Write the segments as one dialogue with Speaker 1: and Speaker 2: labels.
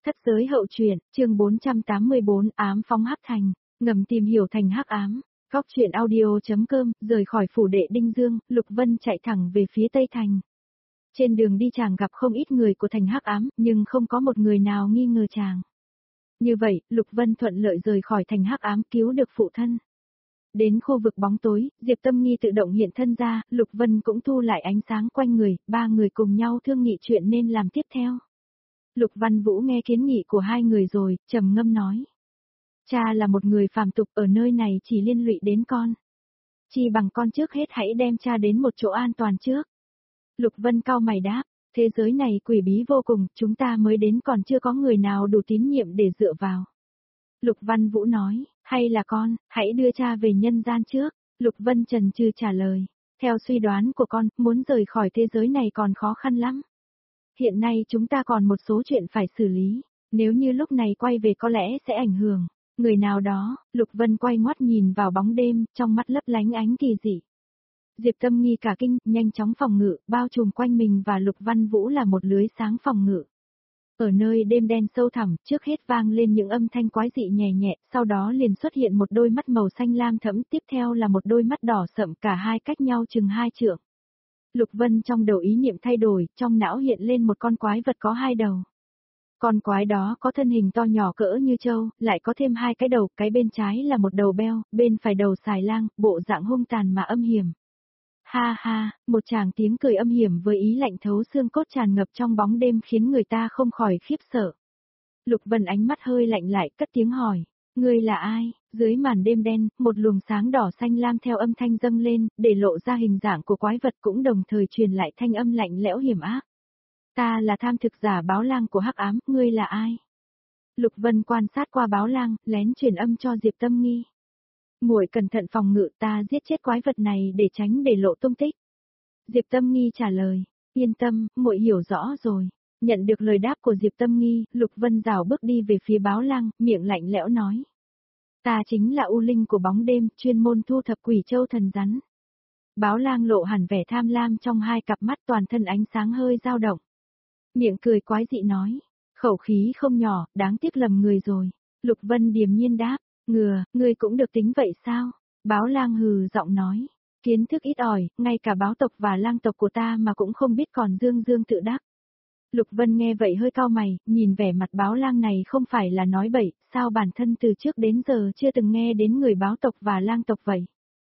Speaker 1: Thất giới hậu truyện, chương 484, ám phóng hắc thành, ngầm tìm hiểu thành hắc ám. Góc truyện audio.com, rời khỏi phủ đệ Đinh Dương, Lục Vân chạy thẳng về phía Tây Thành. Trên đường đi chàng gặp không ít người của thành hắc ám, nhưng không có một người nào nghi ngờ chàng. Như vậy, Lục Vân thuận lợi rời khỏi thành hắc ám, cứu được phụ thân. Đến khu vực bóng tối, Diệp Tâm Nghi tự động hiện thân ra, Lục Vân cũng thu lại ánh sáng quanh người, ba người cùng nhau thương nghị chuyện nên làm tiếp theo. Lục Văn Vũ nghe kiến nghị của hai người rồi, trầm ngâm nói. Cha là một người phàm tục, ở nơi này chỉ liên lụy đến con. Chi bằng con trước hết hãy đem cha đến một chỗ an toàn trước. Lục Vân cau mày đáp, thế giới này quỷ bí vô cùng, chúng ta mới đến còn chưa có người nào đủ tín nhiệm để dựa vào. Lục Văn Vũ nói, hay là con, hãy đưa cha về nhân gian trước. Lục Vân chần chừ trả lời, theo suy đoán của con, muốn rời khỏi thế giới này còn khó khăn lắm. Hiện nay chúng ta còn một số chuyện phải xử lý, nếu như lúc này quay về có lẽ sẽ ảnh hưởng. Người nào đó, Lục Vân quay ngoắt nhìn vào bóng đêm, trong mắt lấp lánh ánh kỳ dị. Diệp Tâm Nghi cả kinh, nhanh chóng phòng ngự, bao trùm quanh mình và Lục Văn Vũ là một lưới sáng phòng ngự. Ở nơi đêm đen sâu thẳm, trước hết vang lên những âm thanh quái dị nhẹ nhẹ, sau đó liền xuất hiện một đôi mắt màu xanh lam thẫm, tiếp theo là một đôi mắt đỏ sậm, cả hai cách nhau chừng 2 trượng. Lục Vân trong đầu ý niệm thay đổi, trong não hiện lên một con quái vật có 2 đầu. Con quái đó có thân hình to nhỏ cỡ như trâu, lại có thêm 2 cái đầu, cái bên trái là một đầu beo, bên phải đầu xài lang, bộ dạng hung tàn mà âm hiểm. Ha ha, một tràng tiếng cười âm hiểm với ý lạnh thấu xương cốt tràn ngập trong bóng đêm khiến người ta không khỏi khiếp sợ. Lục Vân ánh mắt hơi lạnh lại, cất tiếng hỏi, ngươi là ai? Dưới màn đêm đen, một luồng sáng đỏ xanh lam theo âm thanh dâng lên, để lộ ra hình dạng của quái vật cũng đồng thời truyền lại thanh âm lạnh lẽo hiểm ác. Ta là tham thực giả Báo Lang của hắc ám, ngươi là ai? Lục Vân quan sát qua Báo Lang, lén truyền âm cho Diệp Tâm Nghi. Muội cẩn thận phòng ngự, ta giết chết quái vật này để tránh để lộ tung tích. Diệp Tâm Nghi trả lời, yên tâm, muội hiểu rõ rồi. Nhận được lời đáp của Diệp Tâm Nghi, Lục Vân rảo bước đi về phía Báo Lang, miệng lạnh lẽo nói. Ta chính là U Linh của bóng đêm, chuyên môn thu thập quỷ châu thần rắn. Báo Lang lộ hẳn vẻ tham lam trong 2 cặp mắt, toàn thân ánh sáng hơi dao động. Miệng cười quái dị nói, khẩu khí không nhỏ, đáng tiếc lầm người rồi. Lục Vân điềm nhiên đáp, ngươi cũng được tính vậy sao? Báo Lang hừ giọng nói, kiến thức ít ỏi, ngay cả báo tộc và lang tộc của ta mà cũng không biết còn dương dương tự đắc. Lục Vân nghe vậy hơi cau mày, nhìn vẻ mặt Báo Lang này không phải là nói bậy, sao bản thân từ trước đến giờ chưa từng nghe đến người báo tộc và lang tộc vậy?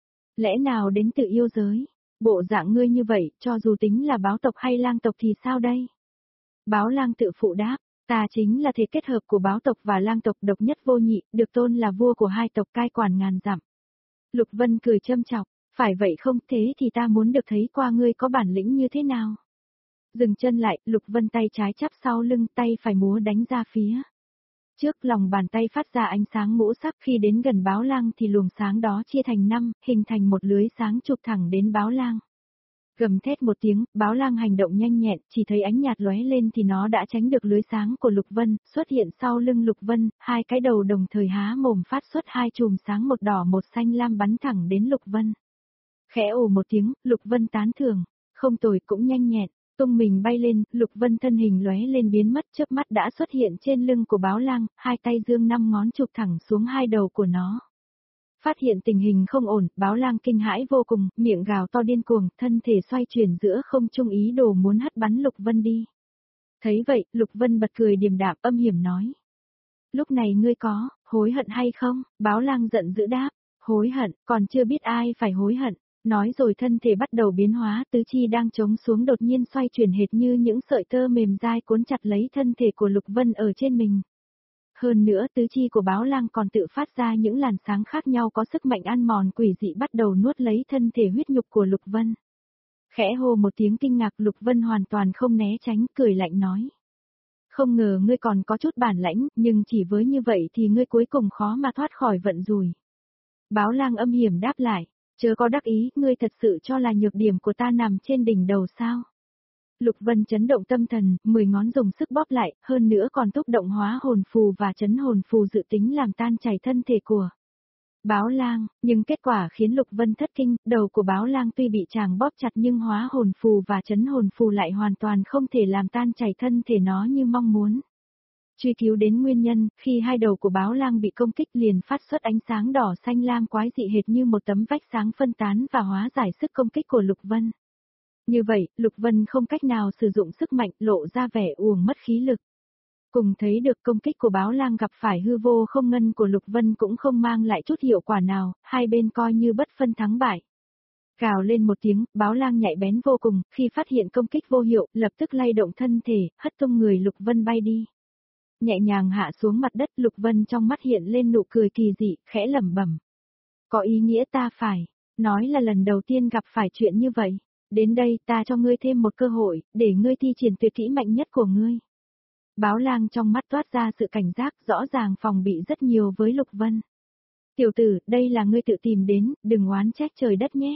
Speaker 1: Lẽ nào đến từ yêu giới? Bộ dạng ngươi như vậy, cho dù tính là báo tộc hay lang tộc thì sao đây? Báo Lang tự phụ đáp, ta chính là thể kết hợp của báo tộc và lang tộc độc nhất vô nhị, được tôn là vua của 2 tộc cai quản ngàn dặm. Lục Vân cười châm chọc, phải vậy không, thế thì ta muốn được thấy qua ngươi có bản lĩnh như thế nào. Dừng chân lại, Lục Vân tay trái chắp sau lưng, tay phải múa đánh ra phía trước, lòng bàn tay phát ra ánh sáng ngũ sắc, khi đến gần Báo Lang thì luồng sáng đó chia thành 5, hình thành một lưới sáng chụp thẳng đến Báo Lang. Gầm thét một tiếng, Báo Lang hành động nhanh nhẹn, chỉ thấy ánh nhạt lóe lên thì nó đã tránh được lưới sáng của Lục Vân, xuất hiện sau lưng Lục Vân, 2 cái đầu đồng thời há mồm phát xuất 2 chùm sáng, một đỏ một xanh lam bắn thẳng đến Lục Vân. Khẽ ồ một tiếng, Lục Vân tán thưởng, không tồi, cũng nhanh nhẹn. Tung mình bay lên, Lục Vân thân hình lóe lên biến mất, chớp mắt đã xuất hiện trên lưng của Báo Lang, 2 tay giương 5 ngón chụp thẳng xuống 2 đầu của nó. Phát hiện tình hình không ổn, Báo Lang kinh hãi vô cùng, miệng gào to điên cuồng, thân thể xoay chuyển giữa không trung ý đồ muốn hất bắn Lục Vân đi. Thấy vậy, Lục Vân bật cười điềm đạm âm hiểm nói. Lúc này ngươi có hối hận hay không? Báo Lang giận dữ đáp, hối hận, còn chưa biết ai phải hối hận. Nói rồi thân thể bắt đầu biến hóa, tứ chi đang chống xuống đột nhiên xoay chuyển hệt như những sợi tơ mềm dai cuốn chặt lấy thân thể của Lục Vân ở trên mình. Hơn nữa tứ chi của Báo Lang còn tự phát ra những làn sáng khác nhau có sức mạnh ăn mòn quỷ dị, bắt đầu nuốt lấy thân thể huyết nhục của Lục Vân. Khẽ hô một tiếng kinh ngạc, Lục Vân hoàn toàn không né tránh, cười lạnh nói. Không ngờ ngươi còn có chút bản lãnh, nhưng chỉ với như vậy thì ngươi cuối cùng khó mà thoát khỏi vận rủi. Báo Lang âm hiểm đáp lại. Chớ có đắc ý, ngươi thật sự cho là nhược điểm của ta nằm trên đỉnh đầu sao? Lục Vân chấn động tâm thần, 10 ngón dùng sức bóp lại, hơn nữa còn túc động hóa hồn phù và chấn hồn phù dự tính làm tan chảy thân thể của Báo Lang, nhưng kết quả khiến Lục Vân thất kinh, đầu của Báo Lang tuy bị chàng bóp chặt nhưng hóa hồn phù và chấn hồn phù lại hoàn toàn không thể làm tan chảy thân thể nó như mong muốn. Truy cứu đến nguyên nhân, khi hai đầu của báo lang bị công kích liền phát xuất ánh sáng đỏ xanh lam quái dị hệt như một tấm vách sáng phân tán và hóa giải sức công kích của Lục Vân. Như vậy, Lục Vân không cách nào sử dụng sức mạnh, lộ ra vẻ uổng mất khí lực. Cùng thấy được công kích của báo lang gặp phải hư vô không ngân của Lục Vân cũng không mang lại chút hiệu quả nào, hai bên coi như bất phân thắng bại. Gào lên một tiếng, báo lang nhạy bén vô cùng, khi phát hiện công kích vô hiệu, lập tức lay động thân thể, hất tung người Lục Vân bay đi. Nhẹ nhàng hạ xuống mặt đất, Lục Vân trong mắt hiện lên nụ cười kỳ dị, khẽ lẩm bẩm. Có ý nghĩa ta phải, nói là lần đầu tiên gặp phải chuyện như vậy. Đến đây ta cho ngươi thêm một cơ hội, để ngươi thi triển tuyệt kỹ mạnh nhất của ngươi. Báo lang trong mắt toát ra sự cảnh giác, rõ ràng phòng bị rất nhiều với Lục Vân. Tiểu tử, đây là ngươi tự tìm đến, đừng oán trách trời đất nhé.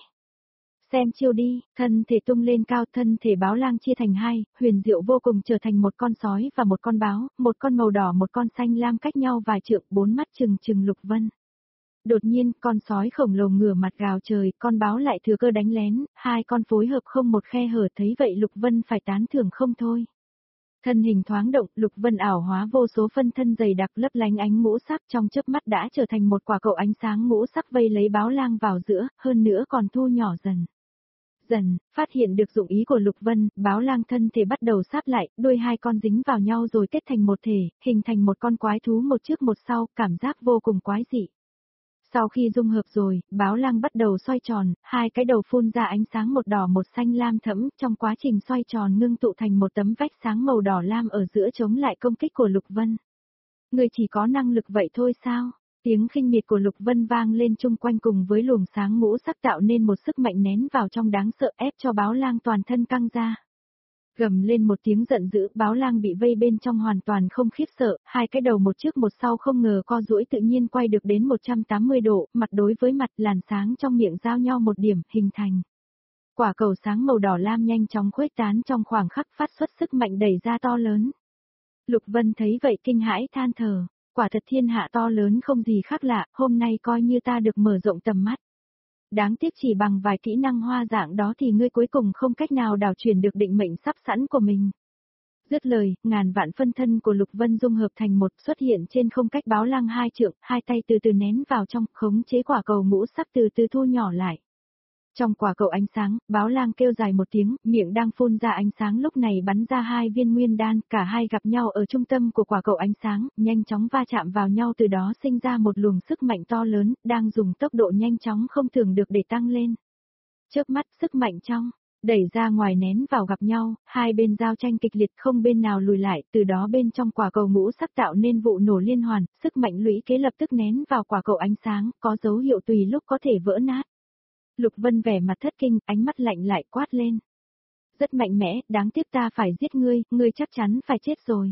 Speaker 1: Xem chiêu đi, thân thể tung lên cao, thân thể báo lang chia thành hai, huyền diệu vô cùng trở thành một con sói và một con báo, một con màu đỏ một con xanh lam cách nhau vài trượng, bốn mắt trừng trừng Lục Vân. Đột nhiên, con sói khổng lồ ngửa mặt gào trời, con báo lại thừa cơ đánh lén, hai con phối hợp không một khe hở, thấy vậy Lục Vân phải tán thưởng không thôi. Thân hình thoáng động, Lục Vân ảo hóa vô số phân thân dày đặc lấp lánh ánh ngũ sắc, trong chớp mắt đã trở thành một quả cầu ánh sáng ngũ sắc vây lấy báo lang vào giữa, hơn nữa còn thu nhỏ dần. Dần, phát hiện được dụng ý của Lục Vân, báo lang thân thể bắt đầu sáp lại, đuôi hai con dính vào nhau rồi kết thành một thể, hình thành một con quái thú một trước một sau, cảm giác vô cùng quái dị. Sau khi dung hợp rồi, báo lang bắt đầu xoay tròn, hai cái đầu phun ra ánh sáng một đỏ một xanh lam thẫm, trong quá trình xoay tròn ngưng tụ thành một tấm vách sáng màu đỏ lam ở giữa chống lại công kích của Lục Vân. Người chỉ có năng lực vậy thôi sao? Tiếng khinh miệt của Lục Vân vang lên chung quanh cùng với luồng sáng ngũ sắc tạo nên một sức mạnh nén vào trong đáng sợ ép cho báo lang toàn thân căng ra. Gầm lên một tiếng giận dữ, báo lang bị vây bên trong hoàn toàn không khiếp sợ, hai cái đầu một trước một sau không ngờ co duỗi tự nhiên quay được đến 180 độ, mặt đối với mặt, làn sáng trong miệng giao nhau một điểm, hình thành. Quả cầu sáng màu đỏ lam nhanh chóng khuếch tán trong khoảng khắc phát xuất sức mạnh đẩy ra to lớn. Lục Vân thấy vậy kinh hãi than thở, quả thật thiên hạ to lớn không gì khác lạ, hôm nay coi như ta được mở rộng tầm mắt. Đáng tiếc chỉ bằng vài kỹ năng hoa dạng đó thì ngươi cuối cùng không cách nào đảo chuyển được định mệnh sắp sẵn của mình. Dứt lời, ngàn vạn phân thân của Lục Vân dung hợp thành một xuất hiện trên không cách báo lang hai trượng, hai tay từ từ nén vào trong, khống chế quả cầu ngũ sắc từ từ thu nhỏ lại. Trong quả cầu ánh sáng, báo lang kêu dài một tiếng, miệng đang phun ra ánh sáng lúc này bắn ra hai viên nguyên đan, cả hai gặp nhau ở trung tâm của quả cầu ánh sáng, nhanh chóng va chạm vào nhau từ đó sinh ra một luồng sức mạnh to lớn, đang dùng tốc độ nhanh chóng không tưởng được để tăng lên. Chớp mắt sức mạnh trong, đẩy ra ngoài nén vào gặp nhau, hai bên giao tranh kịch liệt không bên nào lùi lại, từ đó bên trong quả cầu ngũ sắc tạo nên vụ nổ liên hoàn, sức mạnh lũy kế lập tức nén vào quả cầu ánh sáng, có dấu hiệu tùy lúc có thể vỡ nát. Lục Vân vẻ mặt thất kinh, ánh mắt lạnh lại quát lên. Rất mạnh mẽ, đáng tiếc ta phải giết ngươi, ngươi chắc chắn phải chết rồi.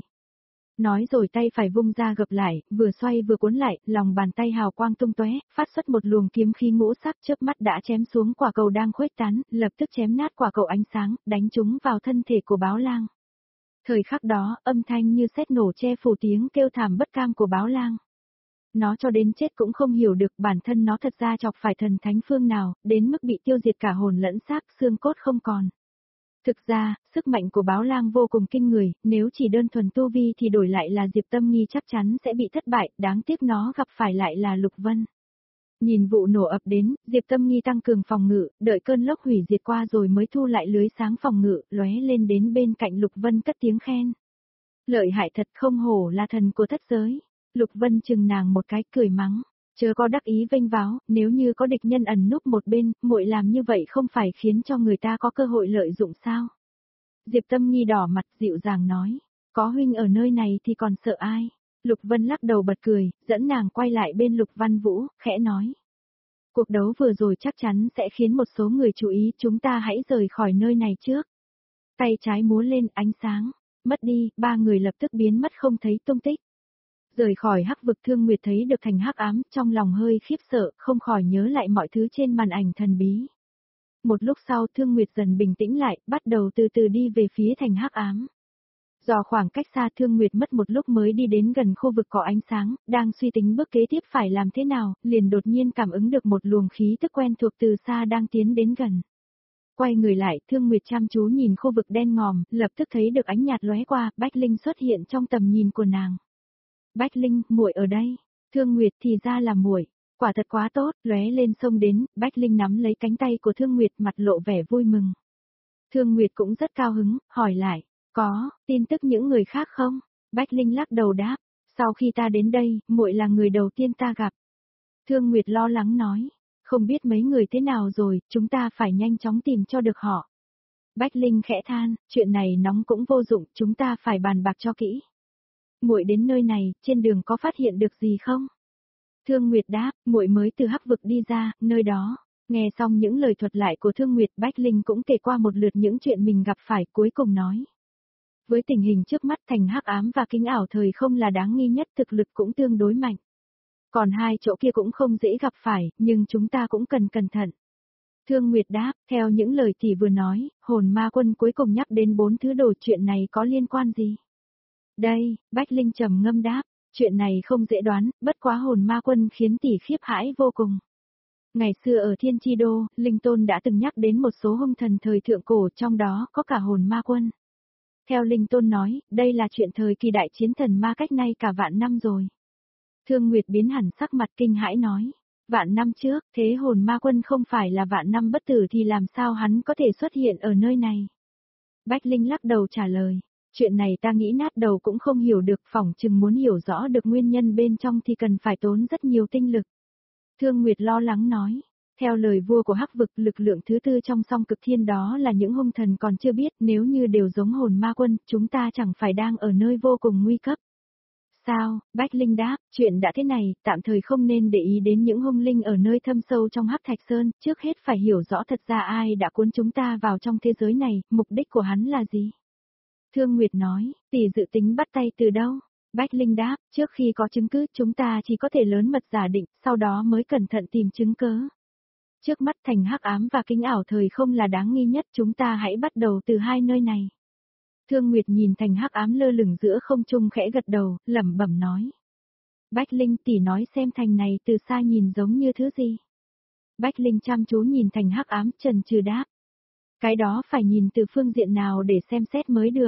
Speaker 1: Nói rồi tay phải vung ra gập lại, vừa xoay vừa cuốn lại, lòng bàn tay hào quang tung tóe, phát xuất một luồng kiếm khí ngũ sắc chớp mắt đã chém xuống quả cầu đang khuếch tán, lập tức chém nát quả cầu ánh sáng, đánh trúng vào thân thể của báo lang. Thời khắc đó, âm thanh như sét nổ che phủ tiếng kêu thảm bất cam của báo lang. Nó cho đến chết cũng không hiểu được bản thân nó thật ra chọc phải thần thánh phương nào, đến mức bị tiêu diệt cả hồn lẫn xác, xương cốt không còn. Thực ra, sức mạnh của báo lang vô cùng kinh người, nếu chỉ đơn thuần tu vi thì đổi lại là Diệp Tâm Nghi chắc chắn sẽ bị thất bại, đáng tiếc nó gặp phải lại là Lục Vân. Nhìn vụ nổ ập đến, Diệp Tâm Nghi tăng cường phòng ngự, đợi cơn lốc hủy diệt qua rồi mới thu lại lưới sáng phòng ngự, lóe lên đến bên cạnh Lục Vân cất tiếng khen. Lợi hại thật, không hổ là thần của thất giới. Lục Vân chừng nàng một cái cười mắng, chớ có đắc ý vênh váo, nếu như có địch nhân ẩn núp một bên, muội làm như vậy không phải khiến cho người ta có cơ hội lợi dụng sao? Diệp Tâm Nghi đỏ mặt dịu dàng nói, có huynh ở nơi này thì còn sợ ai? Lục Vân lắc đầu bật cười, dẫn nàng quay lại bên Lục Văn Vũ, khẽ nói. Cuộc đấu vừa rồi chắc chắn sẽ khiến một số người chú ý, chúng ta hãy rời khỏi nơi này trước. Tay trái múa lên ánh sáng, mất đi, ba người lập tức biến mất không thấy tung tích. Rời khỏi hắc vực Thương Nguyệt thấy được thành hắc ám, trong lòng hơi khiếp sợ, không khỏi nhớ lại mọi thứ trên màn ảnh thần bí. Một lúc sau Thương Nguyệt dần bình tĩnh lại, bắt đầu từ từ đi về phía thành hắc ám. Do khoảng cách xa Thương Nguyệt mất một lúc mới đi đến gần khu vực có ánh sáng, đang suy tính bước kế tiếp phải làm thế nào, liền đột nhiên cảm ứng được một luồng khí tức quen thuộc từ xa đang tiến đến gần. Quay người lại, Thương Nguyệt chăm chú nhìn khu vực đen ngòm, lập tức thấy được ánh nhạt lóe qua, Bách Linh xuất hiện trong tầm nhìn của nàng. Bách Linh, muội ở đây. Thương Nguyệt thì ra là muội, quả thật quá tốt, lóe lên xông đến, Bách Linh nắm lấy cánh tay của Thương Nguyệt mặt lộ vẻ vui mừng. Thương Nguyệt cũng rất cao hứng, hỏi lại, có, tin tức những người khác không? Bách Linh lắc đầu đáp, sau khi ta đến đây, muội là người đầu tiên ta gặp. Thương Nguyệt lo lắng nói, không biết mấy người thế nào rồi, chúng ta phải nhanh chóng tìm cho được họ. Bách Linh khẽ than, chuyện này nóng cũng vô dụng, chúng ta phải bàn bạc cho kỹ. Muội đến nơi này, trên đường có phát hiện được gì không? Thương Nguyệt đáp, muội mới từ Hắc vực đi ra, nơi đó. Nghe xong những lời thuật lại của Thương Nguyệt, Bách Linh cũng kể qua một lượt những chuyện mình gặp phải, cuối cùng nói. Với tình hình trước mắt, thành hắc ám và kính ảo thời không là đáng nghi nhất, thực lực cũng tương đối mạnh. Còn hai chỗ kia cũng không dễ gặp phải, nhưng chúng ta cũng cần cẩn thận. Thương Nguyệt đáp, theo những lời tỷ vừa nói, hồn ma quân cuối cùng nhắc đến 4 thứ đồ, chuyện này có liên quan gì? Đây, Bách Linh trầm ngâm đáp, chuyện này không dễ đoán, bất quá hồn ma quân khiến tỷ khiếp hãi vô cùng. Ngày xưa ở Thiên Chi Đô, Linh Tôn đã từng nhắc đến một số hung thần thời thượng cổ, trong đó có cả hồn ma quân. Theo Linh Tôn nói, đây là chuyện thời kỳ đại chiến thần ma cách nay cả vạn năm rồi. Thương Nguyệt biến hẳn sắc mặt kinh hãi nói, vạn năm trước, thế hồn ma quân không phải là vạn năm bất tử thì làm sao hắn có thể xuất hiện ở nơi này? Bách Linh lắc đầu trả lời, chuyện này ta nghĩ nát đầu cũng không hiểu được, phỏng chừng muốn hiểu rõ được nguyên nhân bên trong thì cần phải tốn rất nhiều tinh lực. Thương Nguyệt lo lắng nói, theo lời vua của Hắc vực, lực lượng thứ tư trong song cực thiên đó là những hung thần còn chưa biết, nếu như đều giống hồn ma quân, chúng ta chẳng phải đang ở nơi vô cùng nguy cấp. Sao? Bách Linh đáp, chuyện đã thế này, tạm thời không nên để ý đến những hung linh ở nơi thâm sâu trong Hắc Thạch Sơn, trước hết phải hiểu rõ thật ra ai đã cuốn chúng ta vào trong thế giới này, mục đích của hắn là gì? Thương Nguyệt nói, tỷ dự tính bắt tay từ đâu? Bách Linh đáp, trước khi có chứng cứ, chúng ta chỉ có thể lớn mật giả định, sau đó mới cẩn thận tìm chứng cớ. Trước mắt thành hắc ám và kính ảo thời không là đáng nghi nhất, chúng ta hãy bắt đầu từ hai nơi này. Thương Nguyệt nhìn thành hắc ám lơ lửng giữa không trung khẽ gật đầu, lẩm bẩm nói. Bách Linh tỷ nói xem thành này từ xa nhìn giống như thứ gì. Bách Linh chăm chú nhìn thành hắc ám, chần chừ đáp. Cái đó phải nhìn từ phương diện nào để xem xét mới được.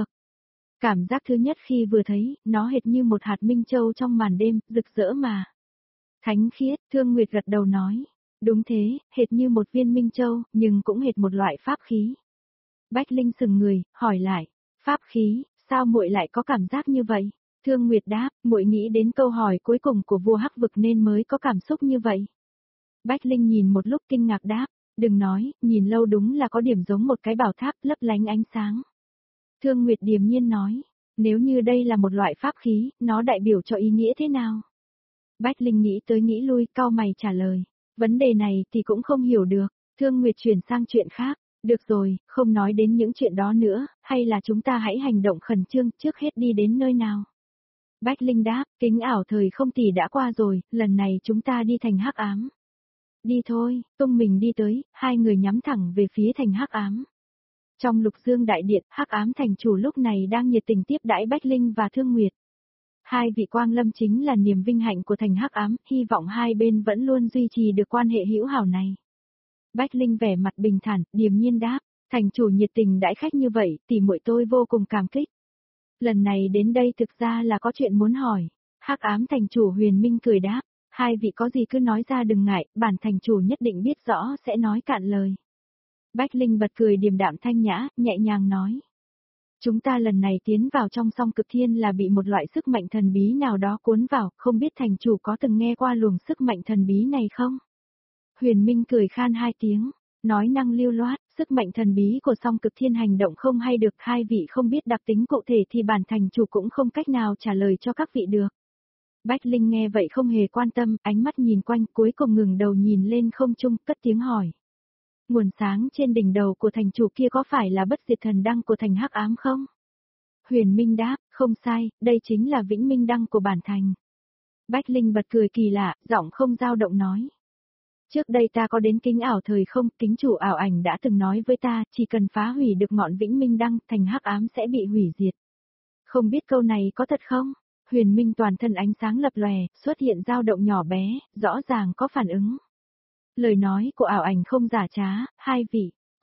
Speaker 1: Cảm giác thứ nhất khi vừa thấy, nó hệt như một hạt minh châu trong màn đêm, rực rỡ mà. Thánh khiết, Thương Nguyệt gật đầu nói. Đúng thế, hệt như một viên minh châu, nhưng cũng hệt một loại pháp khí. Bách Linh sừng người, hỏi lại. Pháp khí, sao muội lại có cảm giác như vậy? Thương Nguyệt đáp, muội nghĩ đến câu hỏi cuối cùng của vua Hắc vực nên mới có cảm xúc như vậy. Bách Linh nhìn một lúc kinh ngạc đáp, đừng nói, nhìn lâu đúng là có điểm giống một cái bảo tháp lấp lánh ánh sáng. Thương Nguyệt điềm nhiên nói, nếu như đây là một loại pháp khí, nó đại biểu cho ý nghĩa thế nào? Bách Linh nghĩ tới nghĩ lui, cau mày trả lời, vấn đề này thì cũng không hiểu được. Thương Nguyệt chuyển sang chuyện khác. Được rồi, không nói đến những chuyện đó nữa, hay là chúng ta hãy hành động khẩn trương, trước hết đi đến nơi nào. Bách Linh đáp, kính ảo thời không tỷ đã qua rồi, lần này chúng ta đi thành hắc ám. Đi thôi, tung mình đi tới, hai người nhắm thẳng về phía thành hắc ám. Trong Lục Dương đại điện, hắc ám thành chủ lúc này đang nhiệt tình tiếp đãi Bách Linh và Thương Nguyệt. Hai vị quang lâm chính là niềm vinh hạnh của thành hắc ám, hy vọng hai bên vẫn luôn duy trì được quan hệ hữu hảo này. Bách Linh vẻ mặt bình thản, điềm nhiên đáp, thành chủ nhiệt tình đãi khách như vậy, tỷ muội tôi vô cùng cảm kích. Lần này đến đây thực ra là có chuyện muốn hỏi. Hắc ám thành chủ Huyền Minh cười đáp, hai vị có gì cứ nói ra đừng ngại, bản thành chủ nhất định biết rõ sẽ nói cạn lời. Bách Linh bật cười điềm đạm thanh nhã, nhẹ nhàng nói. Chúng ta lần này tiến vào trong song cực thiên là bị một loại sức mạnh thần bí nào đó cuốn vào, không biết thành chủ có từng nghe qua luồng sức mạnh thần bí này không? Huyền Minh cười khan hai tiếng, nói năng lưu loát, sức mạnh thần bí của song cực thiên hành động không hay được, hai vị không biết đặc tính cụ thể thì bản thành chủ cũng không cách nào trả lời cho các vị được. Bách Linh nghe vậy không hề quan tâm, ánh mắt nhìn quanh, cuối cùng ngừng đầu nhìn lên không trung, cất tiếng hỏi. Nguồn sáng trên đỉnh đầu của thành chủ kia có phải là bất diệt thần đăng của thành hắc ám không? Huyền Minh đáp, không sai, đây chính là vĩnh minh đăng của bản thành. Bách Linh bật cười kỳ lạ, giọng không dao động nói. Trước đây ta có đến kính ảo thời không, kính chủ ảo ảnh đã từng nói với ta, chỉ cần phá hủy được ngọn vĩnh minh đăng, thành hắc ám sẽ bị hủy diệt. Không biết câu này có thật không? Huyền Minh toàn thân ánh sáng lập lòe, xuất hiện dao động nhỏ bé, rõ ràng có phản ứng. Lời nói của ảo ảnh không giả trá, hai vị,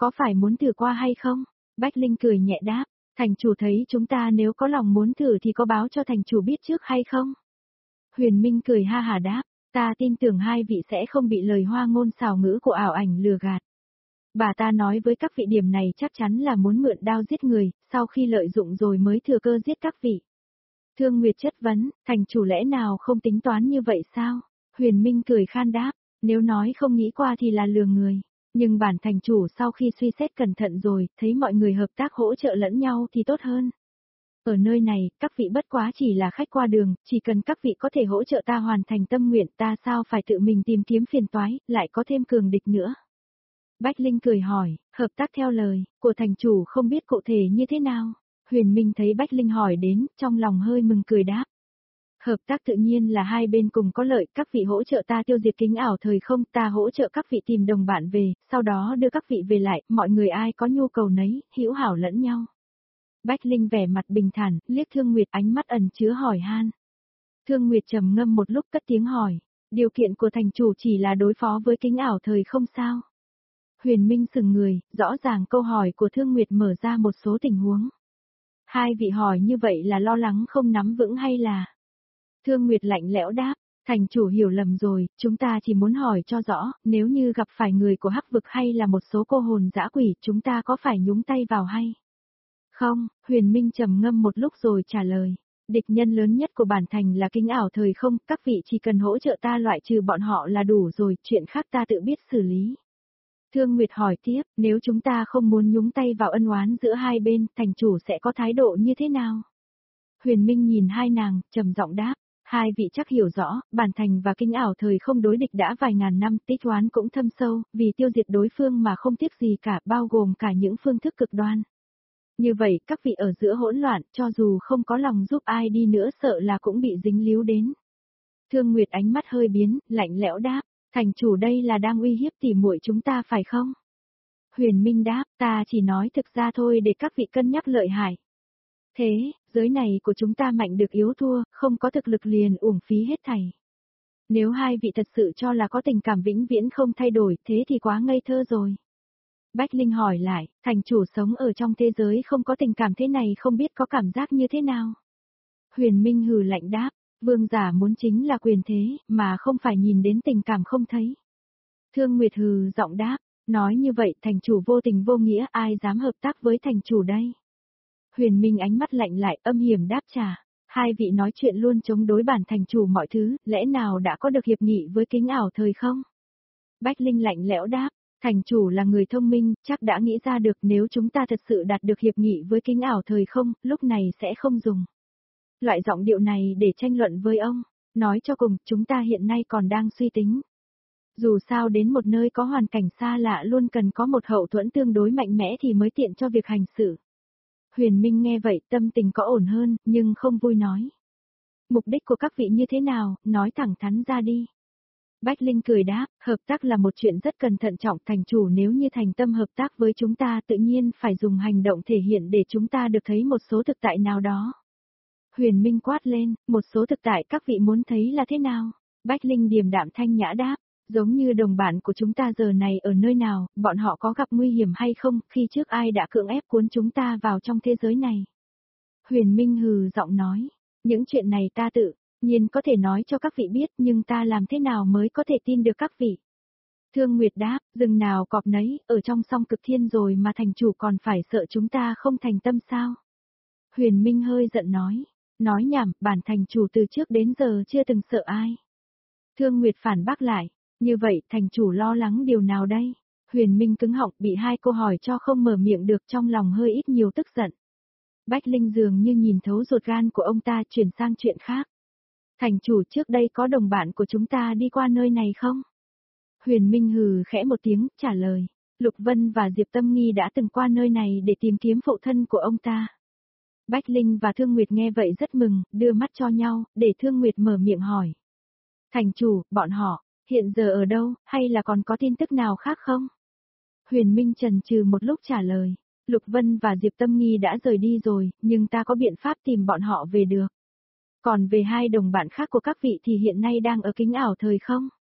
Speaker 1: Có phải muốn thử qua hay không? Bách Linh cười nhẹ đáp, thành chủ thấy chúng ta nếu có lòng muốn thử thì có báo cho thành chủ biết trước hay không? Huyền Minh cười ha hà đáp, ta tin tưởng hai vị sẽ không bị lời hoa ngôn xảo ngữ của ảo ảnh lừa gạt. Bà ta nói với các vị điểm này chắc chắn là muốn mượn đao giết người, sau khi lợi dụng rồi mới thừa cơ giết các vị. Thương Nguyệt chất vấn, thành chủ lẽ nào không tính toán như vậy sao? Huyền Minh cười khan đáp, nếu nói không nghĩ qua thì là lừa người. Nhưng bản thành chủ sau khi suy xét cẩn thận rồi, thấy mọi người hợp tác hỗ trợ lẫn nhau thì tốt hơn. Ở nơi này, các vị bất quá chỉ là khách qua đường, chỉ cần các vị có thể hỗ trợ ta hoàn thành tâm nguyện ta sao phải tự mình tìm kiếm phiền toái, lại có thêm cường địch nữa. Bách Linh cười hỏi, hợp tác theo lời, của thành chủ không biết cụ thể như thế nào. Huyền Minh thấy Bách Linh hỏi đến, trong lòng hơi mừng cười đáp. Hợp tác tự nhiên là hai bên cùng có lợi, các vị hỗ trợ ta tiêu diệt kính ảo thời không, ta hỗ trợ các vị tìm đồng bạn về, sau đó đưa các vị về lại, mọi người ai có nhu cầu nấy, hữu hảo lẫn nhau. Bách Linh vẻ mặt bình thản, liếc Thương Nguyệt ánh mắt ẩn chứa hỏi han. Thương Nguyệt trầm ngâm một lúc cất tiếng hỏi, điều kiện của thành chủ chỉ là đối phó với kính ảo thời không sao? Huyền Minh sững người, rõ ràng câu hỏi của Thương Nguyệt mở ra một số tình huống. Hai vị hỏi như vậy là lo lắng không nắm vững hay là... Thương Nguyệt lạnh lẽo đáp, thành chủ hiểu lầm rồi, chúng ta chỉ muốn hỏi cho rõ, nếu như gặp phải người của hắc vực hay là một số cô hồn dã quỷ, chúng ta có phải nhúng tay vào hay? Không, Huyền Minh trầm ngâm một lúc rồi trả lời. Địch nhân lớn nhất của bản thành là kính ảo thời không, các vị chỉ cần hỗ trợ ta loại trừ bọn họ là đủ rồi, chuyện khác ta tự biết xử lý. Thương Nguyệt hỏi tiếp, nếu chúng ta không muốn nhúng tay vào ân oán giữa hai bên, thành chủ sẽ có thái độ như thế nào? Huyền Minh nhìn hai nàng, trầm giọng đáp, hai vị chắc hiểu rõ, bản thành và kính ảo thời không đối địch đã vài ngàn năm, tích oán cũng thâm sâu, vì tiêu diệt đối phương mà không tiếc gì cả, bao gồm cả những phương thức cực đoan. Như vậy, các vị ở giữa hỗn loạn, cho dù không có lòng giúp ai đi nữa sợ là cũng bị dính líu đến. Thương Nguyệt ánh mắt hơi biến, lạnh lẽo đáp, thành chủ đây là đang uy hiếp tỉ muội chúng ta phải không? Huyền Minh đáp, ta chỉ nói thực ra thôi để các vị cân nhắc lợi hại. Thế, giới này của chúng ta mạnh được yếu thua, không có thực lực liền uổng phí hết thảy. Nếu hai vị thật sự cho là có tình cảm vĩnh viễn không thay đổi, thế thì quá ngây thơ rồi. Bách Linh hỏi lại, thành chủ sống ở trong thế giới không có tình cảm thế này không biết có cảm giác như thế nào? Huyền Minh hừ lạnh đáp, vương giả muốn chính là quyền thế, mà không phải nhìn đến tình cảm không thấy. Thương Nguyệt hừ giọng đáp, nói như vậy thành chủ vô tình vô nghĩa ai dám hợp tác với thành chủ đây? Huyền Minh ánh mắt lạnh lại âm hiểm đáp trả, hai vị nói chuyện luôn chống đối bản thành chủ mọi thứ, lẽ nào đã có được hiệp nghị với kính ảo thời không? Bách Linh lạnh lẽo đáp, thành chủ là người thông minh, chắc đã nghĩ ra được nếu chúng ta thật sự đạt được hiệp nghị với kính ảo thời không, lúc này sẽ không dùng loại giọng điệu này để tranh luận với ông. Nói cho cùng, chúng ta hiện nay còn đang suy tính. Dù sao đến một nơi có hoàn cảnh xa lạ luôn cần có một hậu thuẫn tương đối mạnh mẽ thì mới tiện cho việc hành xử. Huyền Minh nghe vậy tâm tình có ổn hơn, nhưng không vui nói. Mục đích của các vị như thế nào, nói thẳng thắn ra đi. Bách Linh cười đáp, hợp tác là một chuyện rất cần thận trọng, thành chủ nếu như thành tâm hợp tác với chúng ta tự nhiên phải dùng hành động thể hiện để chúng ta được thấy một số thực tại nào đó. Huyền Minh quát lên, một số thực tại các vị muốn thấy là thế nào? Bách Linh điềm đạm thanh nhã đáp, giống như đồng bạn của chúng ta giờ này ở nơi nào, bọn họ có gặp nguy hiểm hay không, khi trước ai đã cưỡng ép cuốn chúng ta vào trong thế giới này. Huyền Minh hừ giọng nói, những chuyện này ta tự nhiên có thể nói cho các vị biết nhưng ta làm thế nào mới có thể tin được các vị. Thương Nguyệt đáp, rừng nào cọp nấy, ở trong song cực thiên rồi mà thành chủ còn phải sợ chúng ta không thành tâm sao? Huyền Minh hơi giận nói nhảm, bản thành chủ từ trước đến giờ chưa từng sợ ai. Thương Nguyệt phản bác lại, như vậy thành chủ lo lắng điều nào đây? Huyền Minh cứng họng bị hai câu hỏi cho không mở miệng được trong lòng hơi ít nhiều tức giận. Bách Linh dường như nhìn thấu ruột gan của ông ta chuyển sang chuyện khác. Thành chủ trước đây có đồng bạn của chúng ta đi qua nơi này không? Huyền Minh hừ khẽ một tiếng, trả lời. Lục Vân và Diệp Tâm Nghi đã từng qua nơi này để tìm kiếm phụ thân của ông ta. Bách Linh và Thương Nguyệt nghe vậy rất mừng, đưa mắt cho nhau, để Thương Nguyệt mở miệng hỏi. Thành chủ, bọn họ, hiện giờ ở đâu, hay là còn có tin tức nào khác không? Huyền Minh chần chừ một lúc trả lời. Lục Vân và Diệp Tâm Nghi đã rời đi rồi, nhưng ta có biện pháp tìm bọn họ về được. Còn về hai đồng bạn khác của các vị thì hiện nay đang ở kính ảo thời không?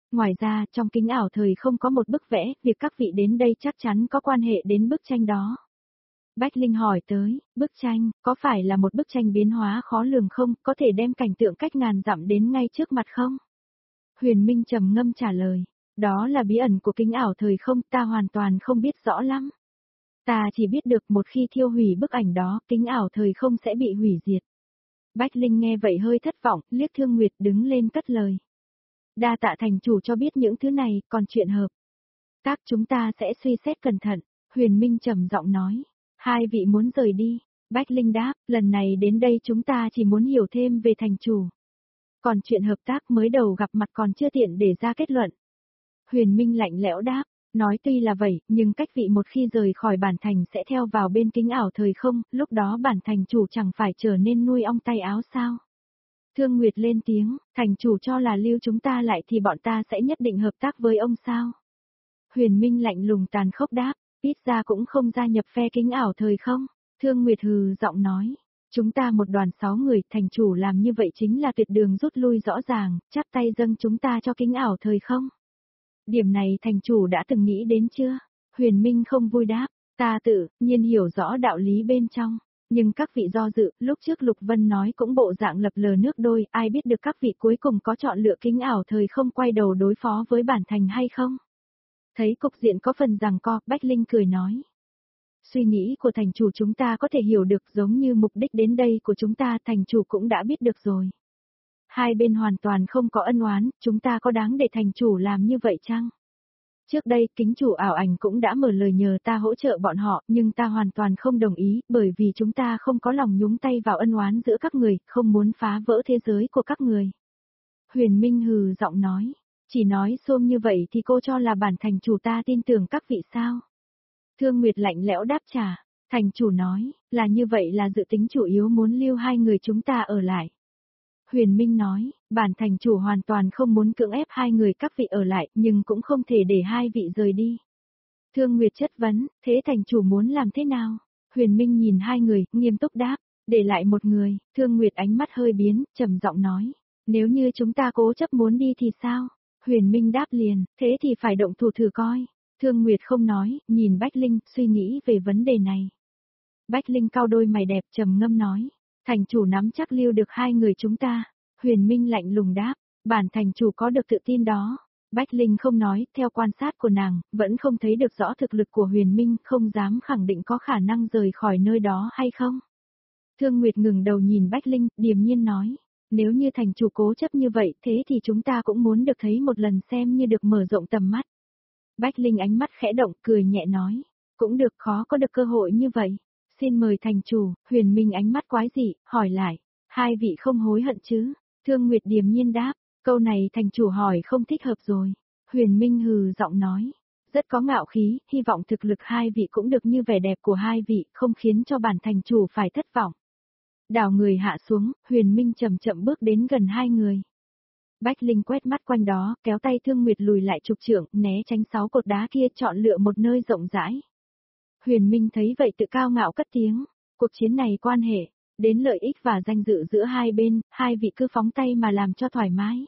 Speaker 1: Ngoài ra, trong kính ảo thời không có một bức vẽ, việc các vị đến đây chắc chắn có quan hệ đến bức tranh đó. Bách Linh hỏi tới, bức tranh, có phải là một bức tranh biến hóa khó lường không, có thể đem cảnh tượng cách ngàn dặm đến ngay trước mặt không? Huyền Minh trầm ngâm trả lời, đó là bí ẩn của kính ảo thời không, ta hoàn toàn không biết rõ lắm. Ta chỉ biết được một khi thiêu hủy bức ảnh đó, kính ảo thời không sẽ bị hủy diệt. Bách Linh nghe vậy hơi thất vọng, liếc Thương Nguyệt đứng lên cất lời. Đa tạ thành chủ cho biết những thứ này, còn chuyện hợp tác chúng ta sẽ suy xét cẩn thận, Huyền Minh trầm giọng nói. Hai vị muốn rời đi, Bách Linh đáp, lần này đến đây chúng ta chỉ muốn hiểu thêm về thành chủ. Còn chuyện hợp tác mới đầu gặp mặt còn chưa tiện để ra kết luận. Huyền Minh lạnh lẽo đáp, nói tuy là vậy, nhưng cách vị một khi rời khỏi bản thành sẽ theo vào bên kính ảo thời không, lúc đó bản thành chủ chẳng phải trở nên nuôi ong tay áo sao? Thương Nguyệt lên tiếng, thành chủ cho là lưu chúng ta lại thì bọn ta sẽ nhất định hợp tác với ông sao? Huyền Minh lạnh lùng tàn khốc đáp, ít ra cũng không gia nhập phe kính ảo thời không? Thương Nguyệt hừ giọng nói, chúng ta một đoàn 6 người, thành chủ làm như vậy chính là tuyệt đường rút lui rõ ràng, chắp tay dâng chúng ta cho kính ảo thời không? Điểm này thành chủ đã từng nghĩ đến chưa? Huyền Minh không vui đáp, ta tự nhiên hiểu rõ đạo lý bên trong. Nhưng các vị do dự, lúc trước Lục Vân nói cũng bộ dạng lập lờ nước đôi, ai biết được các vị cuối cùng có chọn lựa kính ảo thời không quay đầu đối phó với bản thành hay không? Thấy cục diện có phần giằng co, Bách Linh cười nói. Suy nghĩ của thành chủ chúng ta có thể hiểu được giống như mục đích đến đây của chúng ta thành chủ cũng đã biết được rồi. Hai bên hoàn toàn không có ân oán, chúng ta có đáng để thành chủ làm như vậy chăng? Trước đây, kính chủ ảo ảnh cũng đã mở lời nhờ ta hỗ trợ bọn họ, nhưng ta hoàn toàn không đồng ý, bởi vì chúng ta không có lòng nhúng tay vào ân oán giữa các người, không muốn phá vỡ thế giới của các người. Huyền Minh hừ giọng nói, chỉ nói xôm như vậy thì cô cho là bản thành chủ ta tin tưởng các vị sao? Thương Nguyệt lạnh lẽo đáp trả, thành chủ nói, là như vậy là dự tính chủ yếu muốn lưu hai người chúng ta ở lại. Huyền Minh nói, bản thành chủ hoàn toàn không muốn cưỡng ép hai người các vị ở lại, nhưng cũng không thể để hai vị rời đi. Thương Nguyệt chất vấn, thế thành chủ muốn làm thế nào? Huyền Minh nhìn hai người, nghiêm túc đáp, để lại một người. Thương Nguyệt ánh mắt hơi biến, trầm giọng nói, nếu như chúng ta cố chấp muốn đi thì sao? Huyền Minh đáp liền, thế thì phải động thủ thử coi. Thương Nguyệt không nói, nhìn Bách Linh, suy nghĩ về vấn đề này. Bách Linh cau đôi mày đẹp trầm ngâm nói, thành chủ nắm chắc lưu được hai người chúng ta. Huyền Minh lạnh lùng đáp, bản thành chủ có được tự tin đó. Bách Linh không nói, theo quan sát của nàng, vẫn không thấy được rõ thực lực của Huyền Minh, không dám khẳng định có khả năng rời khỏi nơi đó hay không. Thương Nguyệt ngừng đầu nhìn Bách Linh, điềm nhiên nói, nếu như thành chủ cố chấp như vậy, thế thì chúng ta cũng muốn được thấy một lần xem như được mở rộng tầm mắt. Bách Linh ánh mắt khẽ động, cười nhẹ nói, cũng được, khó có được cơ hội như vậy. Xin mời thành chủ. Huyền Minh ánh mắt quái dị, hỏi lại, hai vị không hối hận chứ? Thương Nguyệt điềm nhiên đáp, câu này thành chủ hỏi không thích hợp rồi. Huyền Minh hừ giọng nói, rất có ngạo khí, hy vọng thực lực hai vị cũng được như vẻ đẹp của hai vị, không khiến cho bản thành chủ phải thất vọng. Đảo người hạ xuống, Huyền Minh chậm chậm bước đến gần hai người. Bách Linh quét mắt quanh đó, kéo tay Thương Nguyệt lùi lại chục trượng, né tránh 6 cột đá kia, chọn lựa một nơi rộng rãi. Huyền Minh thấy vậy tự cao ngạo cất tiếng, cuộc chiến này quan hệ đến lợi ích và danh dự giữa hai bên, hai vị cứ phóng tay mà làm cho thoải mái.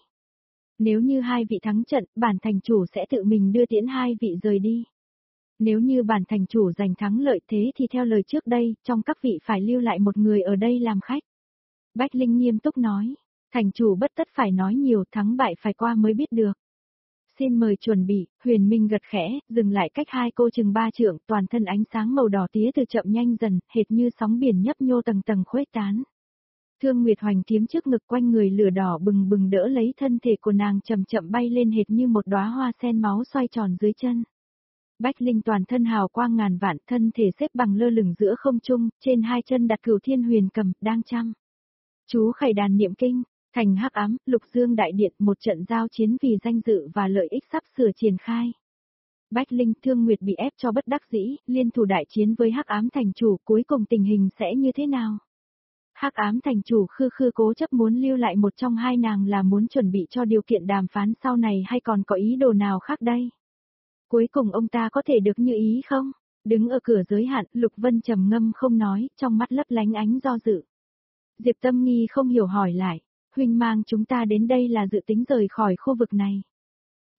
Speaker 1: Nếu như hai vị thắng trận, bản thành chủ sẽ tự mình đưa tiễn hai vị rời đi. Nếu như bản thành chủ giành thắng lợi thế thì theo lời trước đây, trong các vị phải lưu lại một người ở đây làm khách. Bách Linh nghiêm túc nói, thành chủ bất tất phải nói nhiều, thắng bại phải qua mới biết được. Xin mời chuẩn bị. Huyền Minh gật khẽ, dừng lại cách hai cô chừng 3 trượng, toàn thân ánh sáng màu đỏ tía từ chậm nhanh dần, hệt như sóng biển nhấp nhô tầng tầng khuếch tán. Thương Nguyệt hoành kiếm trước ngực, quanh người lửa đỏ bừng bừng đỡ lấy thân thể của nàng, chậm chậm bay lên hệt như một đóa hoa sen máu xoay tròn dưới chân. Bách Linh toàn thân hào quang ngàn vạn, thân thể xếp bằng lơ lửng giữa không trung, trên hai chân đặt Cửu Thiên Huyền Cầm, đang chăm chú khẩy đàn niệm kinh. Thành hắc ám, Lục Dương đại điện, một trận giao chiến vì danh dự và lợi ích sắp sửa triển khai. Bách Linh, Thương Nguyệt bị ép cho bất đắc dĩ, liên thủ đại chiến với hắc ám thành chủ, cuối cùng tình hình sẽ như thế nào? Hắc ám thành chủ khư khư cố chấp muốn lưu lại một trong hai nàng, là muốn chuẩn bị cho điều kiện đàm phán sau này hay còn có ý đồ nào khác đây? Cuối cùng ông ta có thể được như ý không? Đứng ở cửa giới hạn, Lục Vân trầm ngâm không nói, trong mắt lấp lánh ánh do dự. Diệp Tâm Nghi không hiểu hỏi lại, huynh mang chúng ta đến đây là dự tính rời khỏi khu vực này.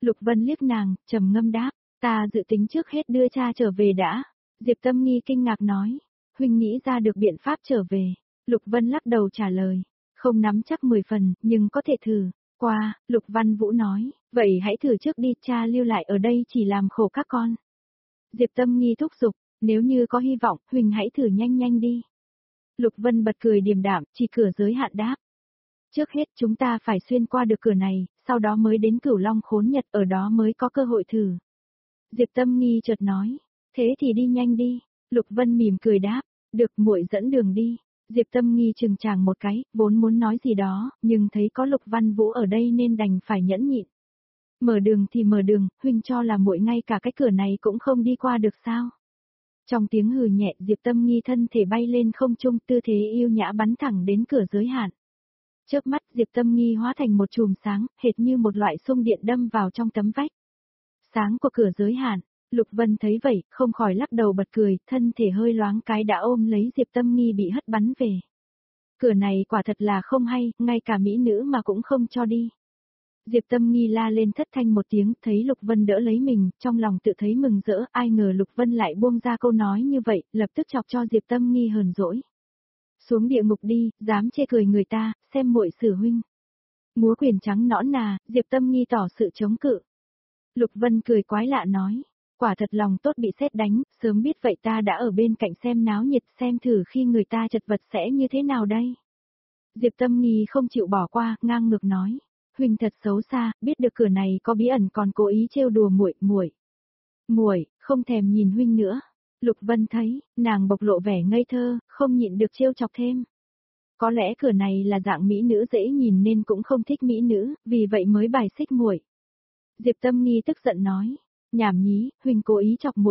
Speaker 1: Lục Vân liếc nàng, trầm ngâm đáp, ta dự tính trước hết đưa cha trở về đã. Diệp Tâm Nghi kinh ngạc nói, huynh nghĩ ra được biện pháp trở về. Lục Vân lắc đầu trả lời, không nắm chắc 10 phần, nhưng có thể thử. Qua, Lục Văn Vũ nói, vậy hãy thử trước đi, cha lưu lại ở đây chỉ làm khổ các con. Diệp Tâm Nghi thúc giục, nếu như có hy vọng, huynh hãy thử nhanh nhanh đi. Lục Vân bật cười điềm đạm, chỉ cửa giới hạn đáp. Trước hết chúng ta phải xuyên qua được cửa này, sau đó mới đến Cửu Long Khốn Nhật, ở đó mới có cơ hội thử. Diệp Tâm Nghi chợt nói, thế thì đi nhanh đi. Lục Vân mỉm cười đáp, được, muội dẫn đường đi. Diệp Tâm Nghi chừng chàng một cái, vốn muốn nói gì đó, nhưng thấy có Lục Văn Vũ ở đây nên đành phải nhẫn nhịn. Mở đường thì mở đường, huynh cho là muội ngay cả cái cửa này cũng không đi qua được sao? Trong tiếng hừ nhẹ, Diệp Tâm Nghi thân thể bay lên không trung, tư thế yêu nhã bắn thẳng đến cửa giới hạn. Chớp mắt, Diệp Tâm Nghi hóa thành một chùm sáng, hệt như một loại xung điện đâm vào trong tấm vách. Sáng của cửa giới hạn. Lục Vân thấy vậy, không khỏi lắc đầu bật cười, thân thể hơi loáng cái đã ôm lấy Diệp Tâm Nghi bị hất bắn về. Cửa này quả thật là không hay, ngay cả mỹ nữ mà cũng không cho đi. Diệp Tâm Nghi la lên thất thanh một tiếng, thấy Lục Vân đỡ lấy mình, trong lòng tự thấy mừng rỡ, ai ngờ Lục Vân lại buông ra câu nói như vậy, lập tức chọc cho Diệp Tâm Nghi hờn dỗi. Xuống địa ngục đi, dám chê cười người ta, xem muội xử huynh. Múa quyền trắng nõn nà, Diệp Tâm Nghi tỏ sự chống cự. Lục Vân cười quái lạ nói, quả thật lòng tốt bị sét đánh, sớm biết vậy ta đã ở bên cạnh xem náo nhiệt, xem thử khi người ta chật vật sẽ như thế nào đây. Diệp Tâm Nghi không chịu bỏ qua, ngang ngược nói, huynh thật xấu xa, biết được cửa này có bí ẩn còn cố ý trêu đùa muội. Muội, không thèm nhìn huynh nữa. Lục Vân thấy, nàng bộc lộ vẻ ngây thơ, không nhịn được trêu chọc thêm. Có lẽ cửa này là dạng mỹ nữ dễ nhìn nên cũng không thích mỹ nữ, vì vậy mới bài xích muội. Diệp Tâm Nghi tức giận nói, nhảm nhí, huynh cố ý chọc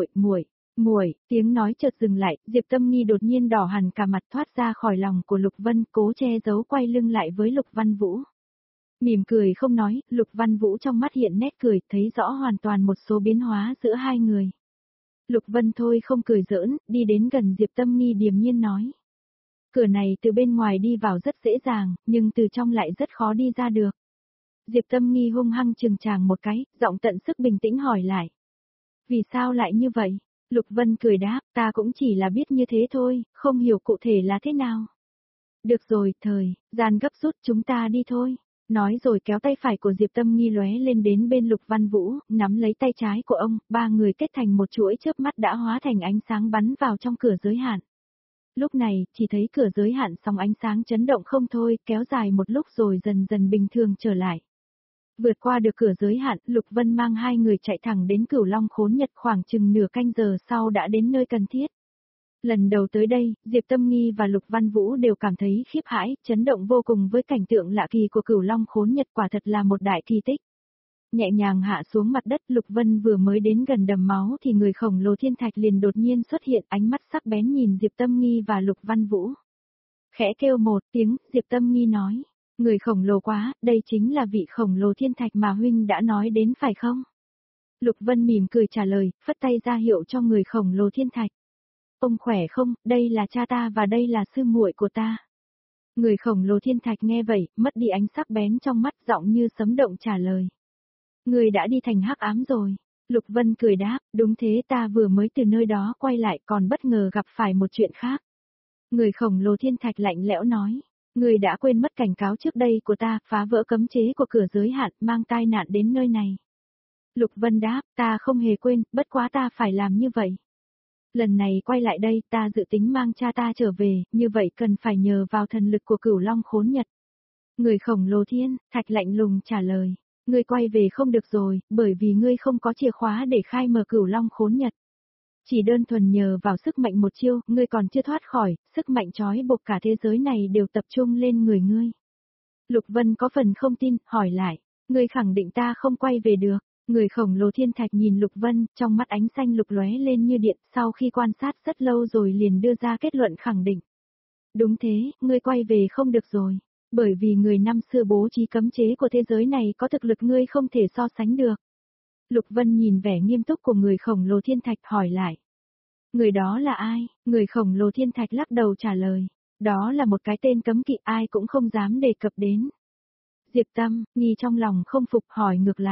Speaker 1: muội, tiếng nói chợt dừng lại, Diệp Tâm Nghi đột nhiên đỏ hẳn cả mặt thoát ra khỏi lòng của Lục Vân, cố che giấu quay lưng lại với Lục Văn Vũ. Mỉm cười không nói, Lục Văn Vũ trong mắt hiện nét cười, thấy rõ hoàn toàn một số biến hóa giữa hai người. Lục Vân thôi không cười giỡn, đi đến gần Diệp Tâm Nghi điềm nhiên nói. Cửa này từ bên ngoài đi vào rất dễ dàng, nhưng từ trong lại rất khó đi ra được. Diệp Tâm Nghi hung hăng chừng chàng một cái, giọng tận sức bình tĩnh hỏi lại. Vì sao lại như vậy? Lục Vân cười đáp, ta cũng chỉ là biết như thế thôi, không hiểu cụ thể là thế nào. Được rồi, thời gian gấp rút, chúng ta đi thôi. Nói rồi kéo tay phải của Diệp Tâm Nghi lóe lên đến bên Lục Văn Vũ, nắm lấy tay trái của ông, ba người kết thành một chuỗi chớp mắt đã hóa thành ánh sáng bắn vào trong cửa giới hạn. Lúc này, chỉ thấy cửa giới hạn sóng ánh sáng chấn động không thôi, kéo dài một lúc rồi dần dần bình thường trở lại. Vượt qua được cửa giới hạn, Lục Vân mang hai người chạy thẳng đến Cửu Long Khốn Nhật, khoảng chừng nửa canh giờ sau đã đến nơi cần thiết. Lần đầu tới đây, Diệp Tâm Nghi và Lục Văn Vũ đều cảm thấy khiếp hãi, chấn động vô cùng với cảnh tượng lạ kỳ của Cửu Long Khốn Nhật, quả thật là một đại kỳ tích. Nhẹ nhàng hạ xuống mặt đất, Lục Vân vừa mới đến gần đầm máu thì người khổng lồ thiên thạch liền đột nhiên xuất hiện, ánh mắt sắc bén nhìn Diệp Tâm Nghi và Lục Văn Vũ. Khẽ kêu một tiếng, Diệp Tâm Nghi nói, người khổng lồ quá, đây chính là vị khổng lồ thiên thạch mà huynh đã nói đến phải không? Lục Vân mỉm cười trả lời, phất tay ra hiệu cho người khổng lồ thiên thạch. Ông khỏe không, đây là cha ta và đây là sư muội của ta. Người khổng lồ thiên thạch nghe vậy, mất đi ánh sắc bén trong mắt, giọng như sấm động trả lời. Người đã đi thành hắc ám rồi. Lục Vân cười đáp, đúng thế, ta vừa mới từ nơi đó quay lại còn bất ngờ gặp phải một chuyện khác. Người khổng lồ thiên thạch lạnh lẽo nói, người đã quên mất cảnh cáo trước đây của ta, phá vỡ cấm chế của cửa giới hạn, mang tai nạn đến nơi này. Lục Vân đáp, ta không hề quên, bất quá ta phải làm như vậy. Lần này quay lại đây, ta dự tính mang cha ta trở về, như vậy cần phải nhờ vào thần lực của Cửu Long Khốn Nhật. Người khổng lồ thiên thạch lạnh lùng trả lời, ngươi quay về không được rồi, bởi vì ngươi không có chìa khóa để khai mở Cửu Long Khốn Nhật. Chỉ đơn thuần nhờ vào sức mạnh một chiêu, ngươi còn chưa thoát khỏi, sức mạnh trói buộc cả thế giới này đều tập trung lên người ngươi. Lục Vân có phần không tin, hỏi lại, ngươi khẳng định ta không quay về được. Người khổng lồ thiên thạch nhìn Lục Vân, trong mắt ánh xanh lục lóe lên như điện, sau khi quan sát rất lâu rồi liền đưa ra kết luận khẳng định. Đúng thế, ngươi quay về không được rồi, bởi vì người năm xưa bố trí cấm chế của thế giới này có thực lực ngươi không thể so sánh được. Lục Vân nhìn vẻ nghiêm túc của người khổng lồ thiên thạch hỏi lại. Người đó là ai? Người khổng lồ thiên thạch lắc đầu trả lời. Đó là một cái tên cấm kỵ ai cũng không dám đề cập đến. Diệp Tâm Nghi trong lòng không phục hỏi ngược lại.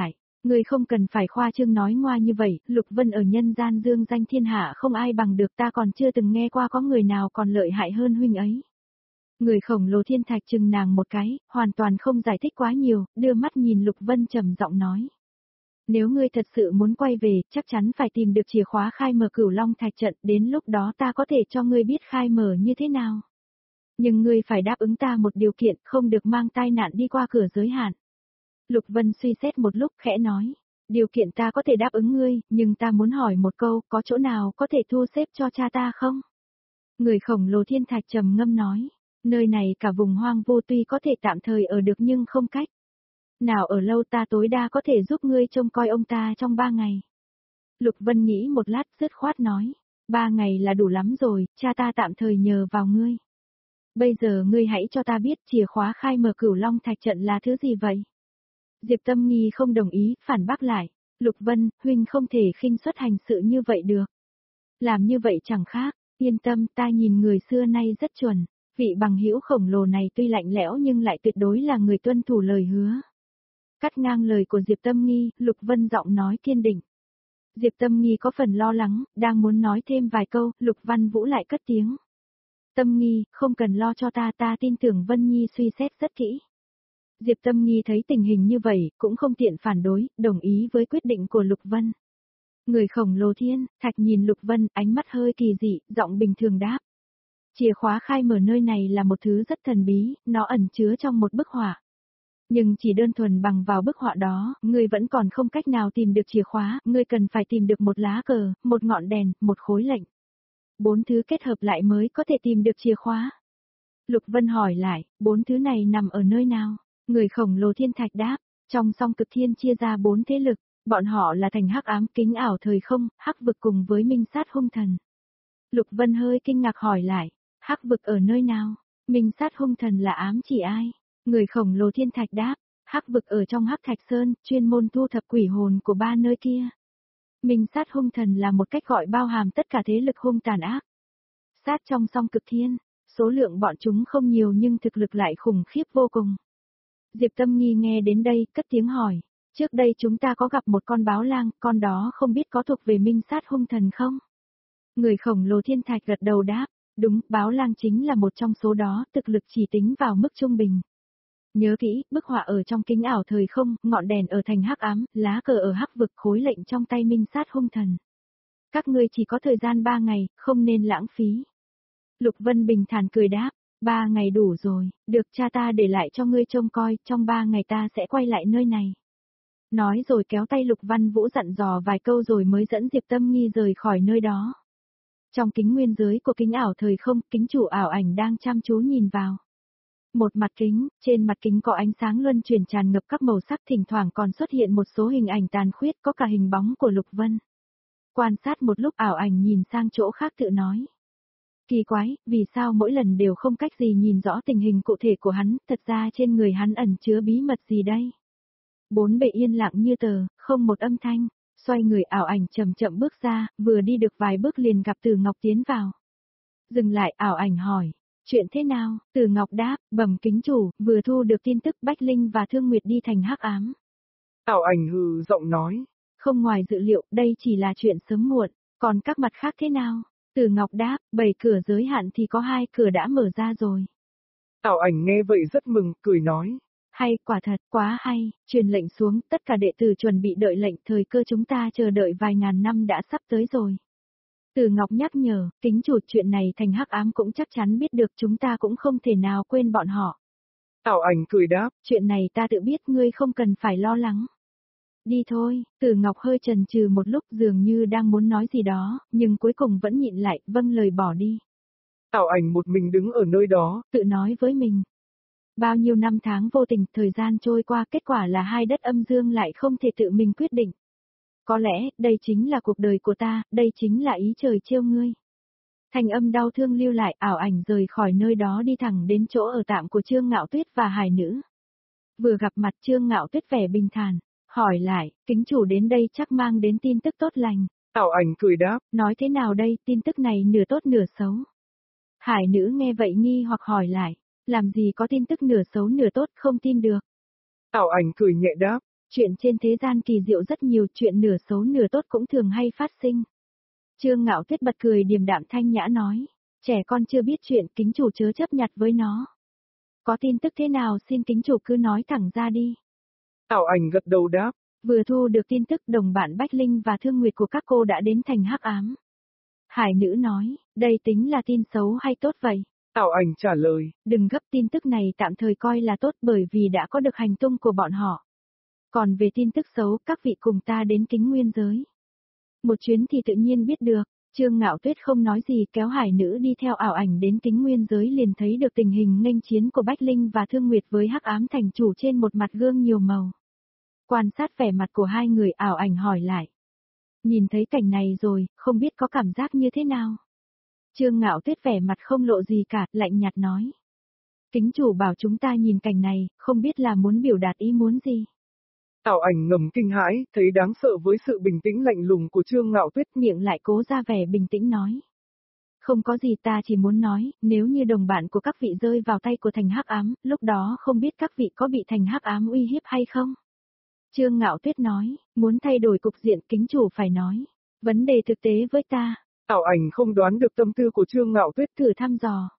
Speaker 1: Ngươi không cần phải khoa trương nói ngoa như vậy, Lục Vân ở nhân gian dương danh thiên hạ không ai bằng được, ta còn chưa từng nghe qua có người nào còn lợi hại hơn huynh ấy. Người khổng lồ thiên thạch chừng nàng một cái, hoàn toàn không giải thích quá nhiều, đưa mắt nhìn Lục Vân trầm giọng nói. Nếu ngươi thật sự muốn quay về, chắc chắn phải tìm được chìa khóa khai mở Cửu Long Thạch trận, đến lúc đó ta có thể cho ngươi biết khai mở như thế nào. Nhưng ngươi phải đáp ứng ta một điều kiện, không được mang tai nạn đi qua cửa giới hạn. Lục Vân suy xét một lúc khẽ nói. Điều kiện ta có thể đáp ứng ngươi, nhưng ta muốn hỏi một câu, có chỗ nào có thể thu xếp cho cha ta không? Người khổng lồ thiên thạch trầm ngâm nói. Nơi này cả vùng hoang vô tuy có thể tạm thời ở được nhưng không cách. Nào ở lâu ta tối đa có thể giúp ngươi trông coi ông ta trong 3 ngày. Lục Vân nghĩ một lát dứt khoát nói. 3 ngày là đủ lắm rồi, cha ta tạm thời nhờ vào ngươi. Bây giờ ngươi hãy cho ta biết chìa khóa khai mở Cửu Long Thạch trận là thứ gì vậy? Diệp Tâm Nghi không đồng ý, phản bác lại. Lục Vân, huynh không thể khinh suất hành sự như vậy được. Làm như vậy chẳng khác, yên tâm, ta nhìn người xưa nay rất chuẩn. Vị bằng hữu khổng lồ này tuy lạnh lẽo nhưng lại tuyệt đối là người tuân thủ lời hứa. Cắt ngang lời của Diệp Tâm Nghi, Lục Vân giọng nói kiên định. Diệp Tâm Nghi có phần lo lắng, đang muốn nói thêm vài câu, Lục Văn Vũ lại cất tiếng. Tâm Nghi, không cần lo cho ta tin tưởng Vân Nhi suy xét rất kỹ. Diệp Tâm Nghi thấy tình hình như vậy, cũng không tiện phản đối, đồng ý với quyết định của Lục Vân. Người khổng lồ thiên, thạch nhìn Lục Vân, ánh mắt hơi kỳ dị, giọng bình thường đáp. Chìa khóa khai mở nơi này là một thứ rất thần bí, nó ẩn chứa trong một bức họa. Nhưng chỉ đơn thuần bằng vào bức họa đó, ngươi vẫn còn không cách nào tìm được chìa khóa, ngươi cần phải tìm được một lá cờ, một ngọn đèn, một khối lệnh. 4 thứ kết hợp lại mới có thể tìm được chìa khóa. Lục Vân hỏi lại, 4 thứ này nằm ở nơi nào? Người khổng lồ thiên thạch đáp, trong song cực thiên chia ra 4 thế lực, bọn họ là thành hắc ám, kính ảo thời không, hắc vực cùng với minh sát hung thần. Lục Vân hơi kinh ngạc hỏi lại, hắc vực ở nơi nào? Minh sát hung thần là ám chỉ ai? Người khổng lồ thiên thạch đáp, hắc vực ở trong hắc thạch sơn, chuyên môn thu thập quỷ hồn của 3 nơi kia. Minh sát hung thần là một cách gọi bao hàm tất cả thế lực hung tàn ác. Sát trong song cực thiên, số lượng bọn chúng không nhiều nhưng thực lực lại khủng khiếp vô cùng. Diệp Tâm Nghi nghe đến đây, cất tiếng hỏi, trước đây chúng ta có gặp một con báo lang, con đó không biết có thuộc về minh sát hung thần không? Người khổng lồ thiên thạch gật đầu đáp, đúng, báo lang chính là một trong số đó, thực lực chỉ tính vào mức trung bình. Nhớ kỹ, bức họa ở trong kính ảo thời không, ngọn đèn ở thành hắc ám, lá cờ ở hắc vực, khối lệnh trong tay minh sát hung thần. Các ngươi chỉ có thời gian 3 ngày, không nên lãng phí. Lục Vân bình thản cười đáp, 3 ngày đủ rồi, được cha ta để lại cho ngươi trông coi, trong 3 ngày ta sẽ quay lại nơi này. Nói rồi kéo tay Lục Văn Vũ dặn dò vài câu rồi mới dẫn Diệp Tâm Nghi rời khỏi nơi đó. Trong kính nguyên giới của kính ảo thời không, kính chủ ảo ảnh đang chăm chú nhìn vào. Một mặt kính, trên mặt kính có ánh sáng luân chuyển tràn ngập các màu sắc, thỉnh thoảng còn xuất hiện một số hình ảnh tàn khuyết, có cả hình bóng của Lục Vân. Quan sát một lúc ảo ảnh nhìn sang chỗ khác tự nói. Kỳ quái, vì sao mỗi lần đều không cách gì nhìn rõ tình hình cụ thể của hắn, thật ra trên người hắn ẩn chứa bí mật gì đây? Bốn bề yên lặng như tờ, không một âm thanh, xoay người ảo ảnh chậm chậm bước ra, vừa đi được vài bước liền gặp Từ Ngọc tiến vào. Dừng lại ảo ảnh hỏi, chuyện thế nào? Từ Ngọc đáp, bẩm kính chủ, vừa thu được tin tức Bách Linh và Thương Nguyệt đi thành hắc ám.
Speaker 2: Ảo ảnh hừ giọng nói.
Speaker 1: Không ngoài dự liệu, đây chỉ là chuyện sớm muộn, còn các mặt khác thế nào? Từ Ngọc đáp, 7 cửa giới hạn thì có 2 cửa đã mở ra rồi.
Speaker 2: Ảo ảnh nghe vậy rất mừng, cười nói.
Speaker 1: Hay, quả thật, quá hay, truyền lệnh xuống, tất cả đệ tử chuẩn bị đợi lệnh, thời cơ chúng ta chờ đợi vài ngàn năm đã sắp tới rồi. Từ Ngọc nhắc nhở, kính chủ chuyện này thành hắc ám cũng chắc chắn biết được, chúng ta cũng không thể nào quên bọn họ.
Speaker 2: Ảo ảnh cười đáp,
Speaker 1: chuyện này ta tự biết, ngươi không cần phải lo lắng. Đi thôi, Từ Ngọc hơi chần chừ một lúc dường như đang muốn nói gì đó, nhưng cuối cùng vẫn nhịn lại, vâng lời bỏ đi.
Speaker 2: Ảo ảnh một mình đứng ở nơi đó,
Speaker 1: tự nói với mình. Bao nhiêu năm tháng vô tình, thời gian trôi qua, kết quả là hai đất âm dương lại không thể tự mình quyết định. Có lẽ, đây chính là cuộc đời của ta, đây chính là ý trời trêu ngươi. Thanh âm đau thương lưu lại, ảo ảnh rời khỏi nơi đó đi thẳng đến chỗ ở tạm của Trương Ngạo Tuyết và Hải Nữ. Vừa gặp mặt Trương Ngạo Tuyết vẻ bình thản, hỏi lại, kính chủ đến đây chắc mang đến tin tức tốt lành.
Speaker 2: Ảo ảnh cười đáp,
Speaker 1: nói thế nào đây, tin tức này nửa tốt nửa xấu. Hải Nữ nghe vậy nghi hoặc hỏi lại, làm gì có tin tức nửa xấu nửa tốt, không tin được.
Speaker 2: Ảo ảnh cười nhẹ đáp,
Speaker 1: Chuyện trên thế gian kỳ diệu rất nhiều, chuyện nửa xấu nửa tốt cũng thường hay phát sinh. Trương Ngạo Tuyết bật cười điềm đạm thanh nhã nói, trẻ con chưa biết chuyện, kính chủ chớ chấp nhặt với nó. Có tin tức thế nào xin kính chủ cứ nói thẳng ra đi.
Speaker 2: Ảo ảnh gật đầu đáp.
Speaker 1: Vừa thu được tin tức đồng bạn Bách Linh và Thương Nguyệt của các cô đã đến thành hắc ám. Hải nữ nói, đây tính là tin xấu hay tốt vậy?
Speaker 2: Ảo ảnh trả lời,
Speaker 1: đừng gấp, tin tức này tạm thời coi là tốt bởi vì đã có được hành tung của bọn họ. Còn về tin tức xấu, các vị cùng ta đến Kính Nguyên giới. Một chuyến thì tự nhiên biết được. Trương Ngạo Tuyết không nói gì, kéo hải nữ đi theo ảo ảnh đến Kính Nguyên giới, liền thấy được tình hình nghênh chiến của Bách Linh và Thương Nguyệt với hắc ám thành chủ trên một mặt gương nhiều màu. Quan sát vẻ mặt của hai người, ảo ảnh hỏi lại. Nhìn thấy cảnh này rồi, không biết có cảm giác như thế nào? Trương Ngạo Tuyết vẻ mặt không lộ gì cả, lạnh nhạt nói. Kính chủ bảo chúng ta nhìn cảnh này, không biết là muốn biểu đạt ý muốn gì.
Speaker 2: Ảo ảnh ngầm kinh hãi, thấy đáng sợ với sự bình tĩnh lạnh lùng của Trương Ngạo Tuyết,
Speaker 1: miệng lại cố ra vẻ bình tĩnh nói. Không có gì, ta chỉ muốn nói, nếu như đồng bạn của các vị rơi vào tay của thành hắc ám, lúc đó không biết các vị có bị thành hắc ám uy hiếp hay không? Trương Ngạo Tuyết nói, muốn thay đổi cục diện kính chủ phải nói. Vấn đề thực tế với ta.
Speaker 2: Ảo ảnh không đoán được tâm tư của Trương Ngạo Tuyết,
Speaker 1: thử thăm dò.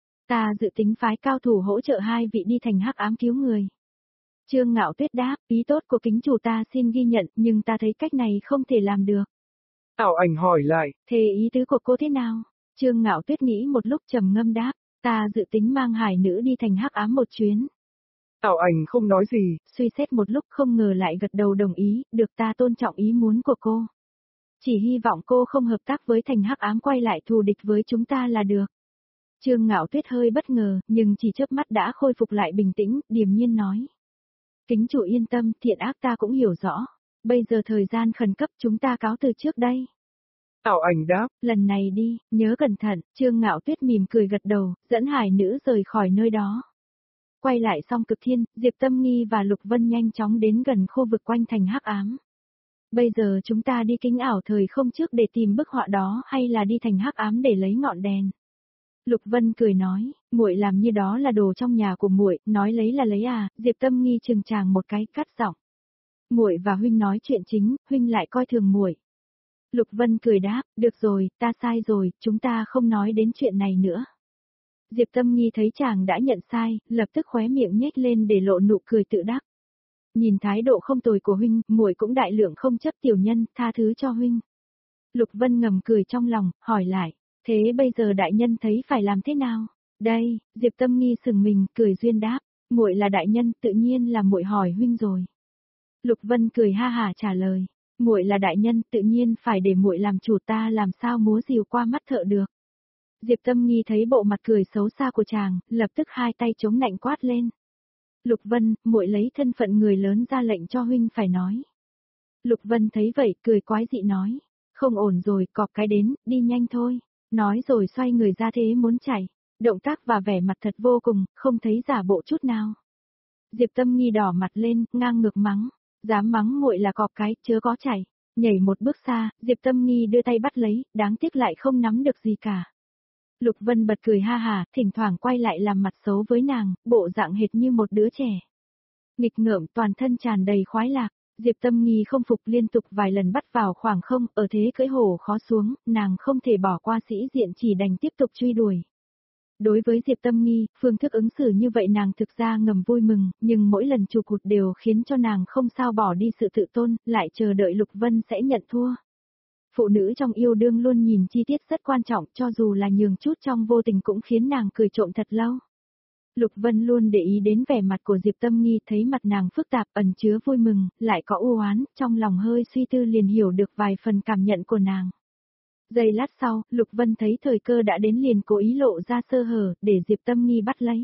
Speaker 1: Ta dự tính phái cao thủ hỗ trợ hai vị đi thành hắc ám cứu người. Trương Ngạo Tuyết đáp, ý tốt của kính chủ ta xin ghi nhận, nhưng ta thấy cách này không thể làm được.
Speaker 2: Ảo ảnh hỏi lại,
Speaker 1: thế ý tứ của cô thế nào? Trương Ngạo Tuyết nghĩ một lúc trầm ngâm đáp, ta dự tính mang hải nữ đi thành hắc ám một chuyến.
Speaker 2: Ảo ảnh không nói gì,
Speaker 1: suy xét một lúc không ngờ lại gật đầu đồng ý, được, ta tôn trọng ý muốn của cô. Chỉ hy vọng cô không hợp tác với thành hắc ám quay lại thù địch với chúng ta là được. Trương Ngạo Tuyết hơi bất ngờ, nhưng chỉ chớp mắt đã khôi phục lại bình tĩnh, điềm nhiên nói. Kính chủ yên tâm, thiện ác ta cũng hiểu rõ. Bây giờ thời gian khẩn cấp, chúng ta cáo từ trước đây.
Speaker 2: Ảo ảnh đáp,
Speaker 1: lần này đi, nhớ cẩn thận. Trương Ngạo Tuyết mỉm cười gật đầu, dẫn hải nữ rời khỏi nơi đó. Quay lại xong Cực Thiên, Diệp Tâm Nghi và Lục Vân nhanh chóng đến gần khu vực quanh thành hắc ám. Bây giờ chúng ta đi kính ảo thời không trước để tìm bức họa đó hay là đi thành hắc ám để lấy ngọn đèn? Lục Vân cười nói, muội làm như đó là đồ trong nhà của muội, nói lấy là lấy à? Diệp Tâm Nghi chừng chàng một cái, cắt giọng. Muội và huynh nói chuyện chính, huynh lại coi thường muội. Lục Vân cười đáp, được rồi, ta sai rồi, chúng ta không nói đến chuyện này nữa. Diệp Tâm Nghi thấy chàng đã nhận sai, lập tức khóe miệng nhếch lên để lộ nụ cười tự đắc. Nhìn thái độ không tồi của huynh, muội cũng đại lượng không chấp tiểu nhân, tha thứ cho huynh. Lục Vân ngầm cười trong lòng, hỏi lại, thế bây giờ đại nhân thấy phải làm thế nào? Đây, Diệp Tâm Nghi sừng mình, cười duyên đáp, muội là đại nhân, tự nhiên là muội hỏi huynh rồi. Lục Vân cười ha hả trả lời, muội là đại nhân, tự nhiên phải để muội làm chủ, ta làm sao múa rìu qua mắt thợ được. Diệp Tâm Nghi thấy bộ mặt cười xấu xa của chàng, lập tức hai tay chống nạnh quát lên. Lục Vân, muội lấy thân phận người lớn ra lệnh cho huynh phải nói. Lục Vân thấy vậy, cười quái dị nói, không ổn rồi, cọp cái đến, đi nhanh thôi. Nói rồi xoay người ra thế muốn chạy, động tác và vẻ mặt thật vô cùng, không thấy giả bộ chút nào. Diệp Tâm Nghi đỏ mặt lên, ngang ngược mắng, dám mắng muội là cọp cái, chớ có chạy. Nhảy một bước xa, Diệp Tâm Nghi đưa tay bắt lấy, đáng tiếc lại không nắm được gì cả. Lục Vân bật cười ha hả, thỉnh thoảng quay lại làm mặt xấu với nàng, bộ dạng hệt như một đứa trẻ. Nghịch ngợm, toàn thân tràn đầy khoái lạc, Diệp Tâm Nghi không phục, liên tục vài lần bắt vào khoảng không, ở thế cưỡi hổ khó xuống, nàng không thể bỏ qua sĩ diện, chỉ đành tiếp tục truy đuổi. Đối với Diệp Tâm Nghi, phương thức ứng xử như vậy nàng thực ra ngầm vui mừng, nhưng mỗi lần chụp hụt đều khiến cho nàng không sao bỏ đi sự tự tôn, lại chờ đợi Lục Vân sẽ nhận thua. Phụ nữ trong yêu đương luôn nhìn chi tiết rất quan trọng, cho dù là nhường chút trong vô tình cũng khiến nàng cười trộm thật lâu. Lục Vân luôn để ý đến vẻ mặt của Diệp Tâm Nghi, thấy mặt nàng phức tạp, ẩn chứa vui mừng, lại có u oán, trong lòng hơi suy tư liền hiểu được vài phần cảm nhận của nàng. Giây lát sau, Lục Vân thấy thời cơ đã đến liền cố ý lộ ra sơ hở, để Diệp Tâm Nghi bắt lấy.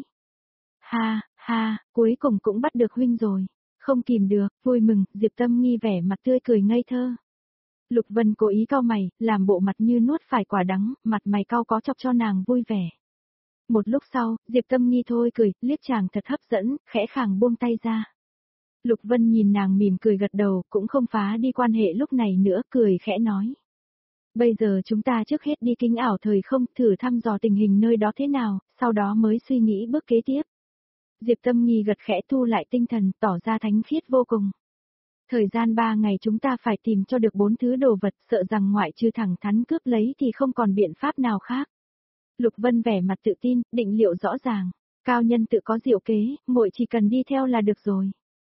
Speaker 1: Ha, ha, cuối cùng cũng bắt được huynh rồi. Không kìm được, vui mừng, Diệp Tâm Nghi vẻ mặt tươi cười ngây thơ. Lục Vân cố ý cau mày, làm bộ mặt như nuốt phải quả đắng, mặt mày cau có chọc cho nàng vui vẻ. Một lúc sau, Diệp Tâm Nghi thôi cười, liếc chàng thật hấp dẫn, khẽ khàng buông tay ra. Lục Vân nhìn nàng mỉm cười gật đầu, cũng không phá đi quan hệ lúc này nữa, cười khẽ nói. Bây giờ chúng ta trước hết đi kính ảo thời không, thử thăm dò tình hình nơi đó thế nào, sau đó mới suy nghĩ bước kế tiếp. Diệp Tâm Nghi gật khẽ thu lại tinh thần, tỏ ra thánh khiết vô cùng. Thời gian 3 ngày chúng ta phải tìm cho được 4 thứ đồ vật, sợ rằng ngoại trừ thẳng thắn cướp lấy thì không còn biện pháp nào khác. Lục Vân vẻ mặt tự tin, định liệu rõ ràng. Cao nhân tự có diệu kế, muội chỉ cần đi theo là được rồi.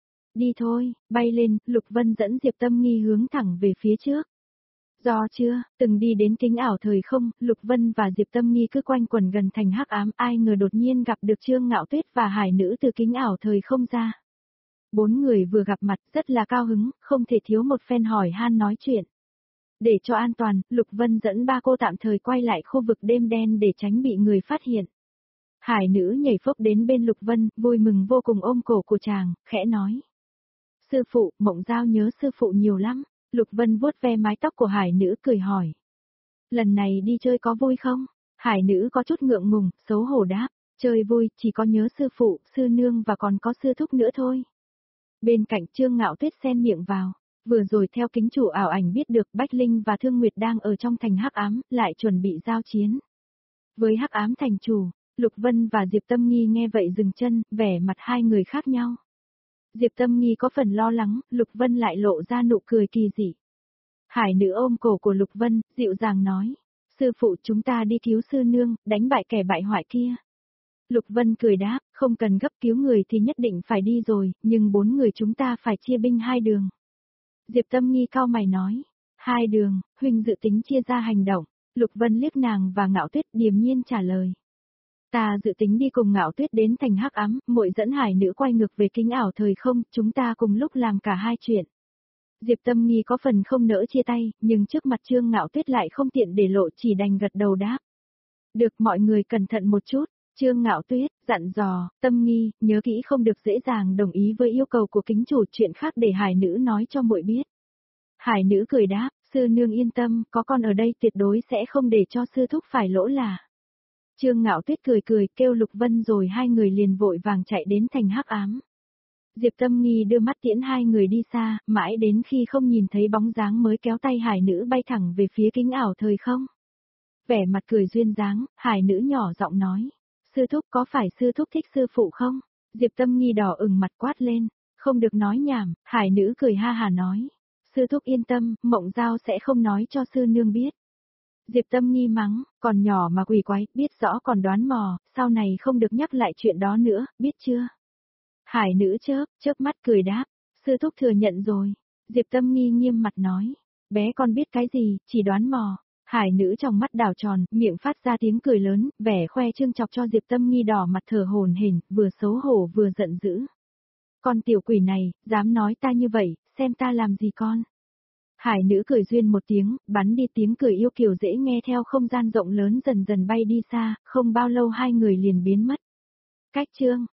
Speaker 1: Đi thôi, bay lên, Lục Vân dẫn Diệp Tâm Nghi hướng thẳng về phía trước. Do chưa, từng đi đến kính ảo thời không, Lục Vân và Diệp Tâm Nghi cứ quanh quẩn gần thành hắc ám, ai ngờ đột nhiên gặp được Trương Ngạo Tuyết và Hải Nữ từ kính ảo thời không ra. 4 người vừa gặp mặt rất là cao hứng, không thể thiếu một phen hỏi han nói chuyện. Để cho an toàn, Lục Vân dẫn 3 cô tạm thời quay lại khu vực đêm đen để tránh bị người phát hiện. Hải Nữ nhảy phốc đến bên Lục Vân, vui mừng vô cùng ôm cổ của chàng, khẽ nói. Sư phụ, Mộng Giao nhớ sư phụ nhiều lắm. Lục Vân vuốt ve mái tóc của Hải Nữ cười hỏi. Lần này đi chơi có vui không? Hải Nữ có chút ngượng ngùng, xấu hổ đáp. Chơi vui, chỉ có nhớ sư phụ, sư nương và còn có sư thúc nữa thôi. Bên cạnh Trương Ngạo Tuyết xen miệng vào. Vừa rồi theo kính chủ ảo ảnh biết được Bách Linh và Thương Nguyệt đang ở trong thành hắc ám, lại chuẩn bị giao chiến. Với hắc ám thành chủ, Lục Vân và Diệp Tâm Nghi nghe vậy dừng chân, vẻ mặt hai người khác nhau. Diệp Tâm Nghi có phần lo lắng, Lục Vân lại lộ ra nụ cười kỳ dị. Hải Nữ ôm cổ của Lục Vân, dịu dàng nói. Sư phụ chúng ta đi cứu sư nương, đánh bại kẻ bại hoại kia. Lục Vân cười đáp, không cần gấp cứu người thì nhất định phải đi rồi, nhưng 4 người chúng ta phải chia binh 2 đường. Diệp Tâm Nghi cau mày nói. 2 đường, huynh dự tính chia ra hành động. Lục Vân liếc nàng và Ngạo Tuyết điềm nhiên trả lời. Ta dự tính đi cùng Ngạo Tuyết đến thành hắc ám, muội dẫn Hải Nữ quay ngược về kính ảo thời không, chúng ta cùng lúc làm cả hai chuyện. Diệp Tâm Nghi có phần không nỡ chia tay, nhưng trước mặt Trương Ngạo Tuyết lại không tiện để lộ, chỉ đành gật đầu đáp. Được, mọi người cẩn thận một chút. Trương Ngạo Tuyết dặn dò, Tâm Nghi, nhớ kỹ không được dễ dàng đồng ý với yêu cầu của kính chủ, chuyện khác để Hải Nữ nói cho muội biết. Hải Nữ cười đáp, sư nương yên tâm, có con ở đây tuyệt đối sẽ không để cho sư thúc phải lỗ là. Trương Ngạo Tuyết cười cười, kêu Lục Vân rồi hai người liền vội vàng chạy đến thành hắc ám. Diệp Tâm Nghi đưa mắt tiễn hai người đi xa, mãi đến khi không nhìn thấy bóng dáng mới kéo tay Hải Nữ bay thẳng về phía kính ảo thời không. Vẻ mặt cười duyên dáng, Hải Nữ nhỏ giọng nói. Sư thúc có phải sư thúc thích sư phụ không? Diệp Tâm Nghi đỏ ửng mặt quát lên. Không được nói nhảm, Hải Nữ cười ha hà nói. Sư thúc yên tâm, Mộng Giao sẽ không nói cho sư nương biết. Diệp Tâm Nghi mắng, còn nhỏ mà quỷ quái, biết rõ còn đoán mò, sau này không được nhắc lại chuyện đó nữa, biết chưa? Hải Nữ chớp mắt cười đáp, sư thúc thừa nhận rồi. Diệp Tâm Nghi nghiêm mặt nói, bé con biết cái gì, chỉ đoán mò. Hải Nữ trong mắt đảo tròn, miệng phát ra tiếng cười lớn, vẻ khoe trương chọc cho Diệp Tâm Nghi đỏ mặt thở hổn hển, vừa xấu hổ vừa giận dữ. Con tiểu quỷ này, dám nói ta như vậy, xem ta làm gì con? Hải Nữ cười duyên một tiếng, bắn đi tiếng cười yêu kiều dễ nghe theo không gian rộng lớn dần dần bay đi xa, không bao lâu hai người liền biến mất. Cách chương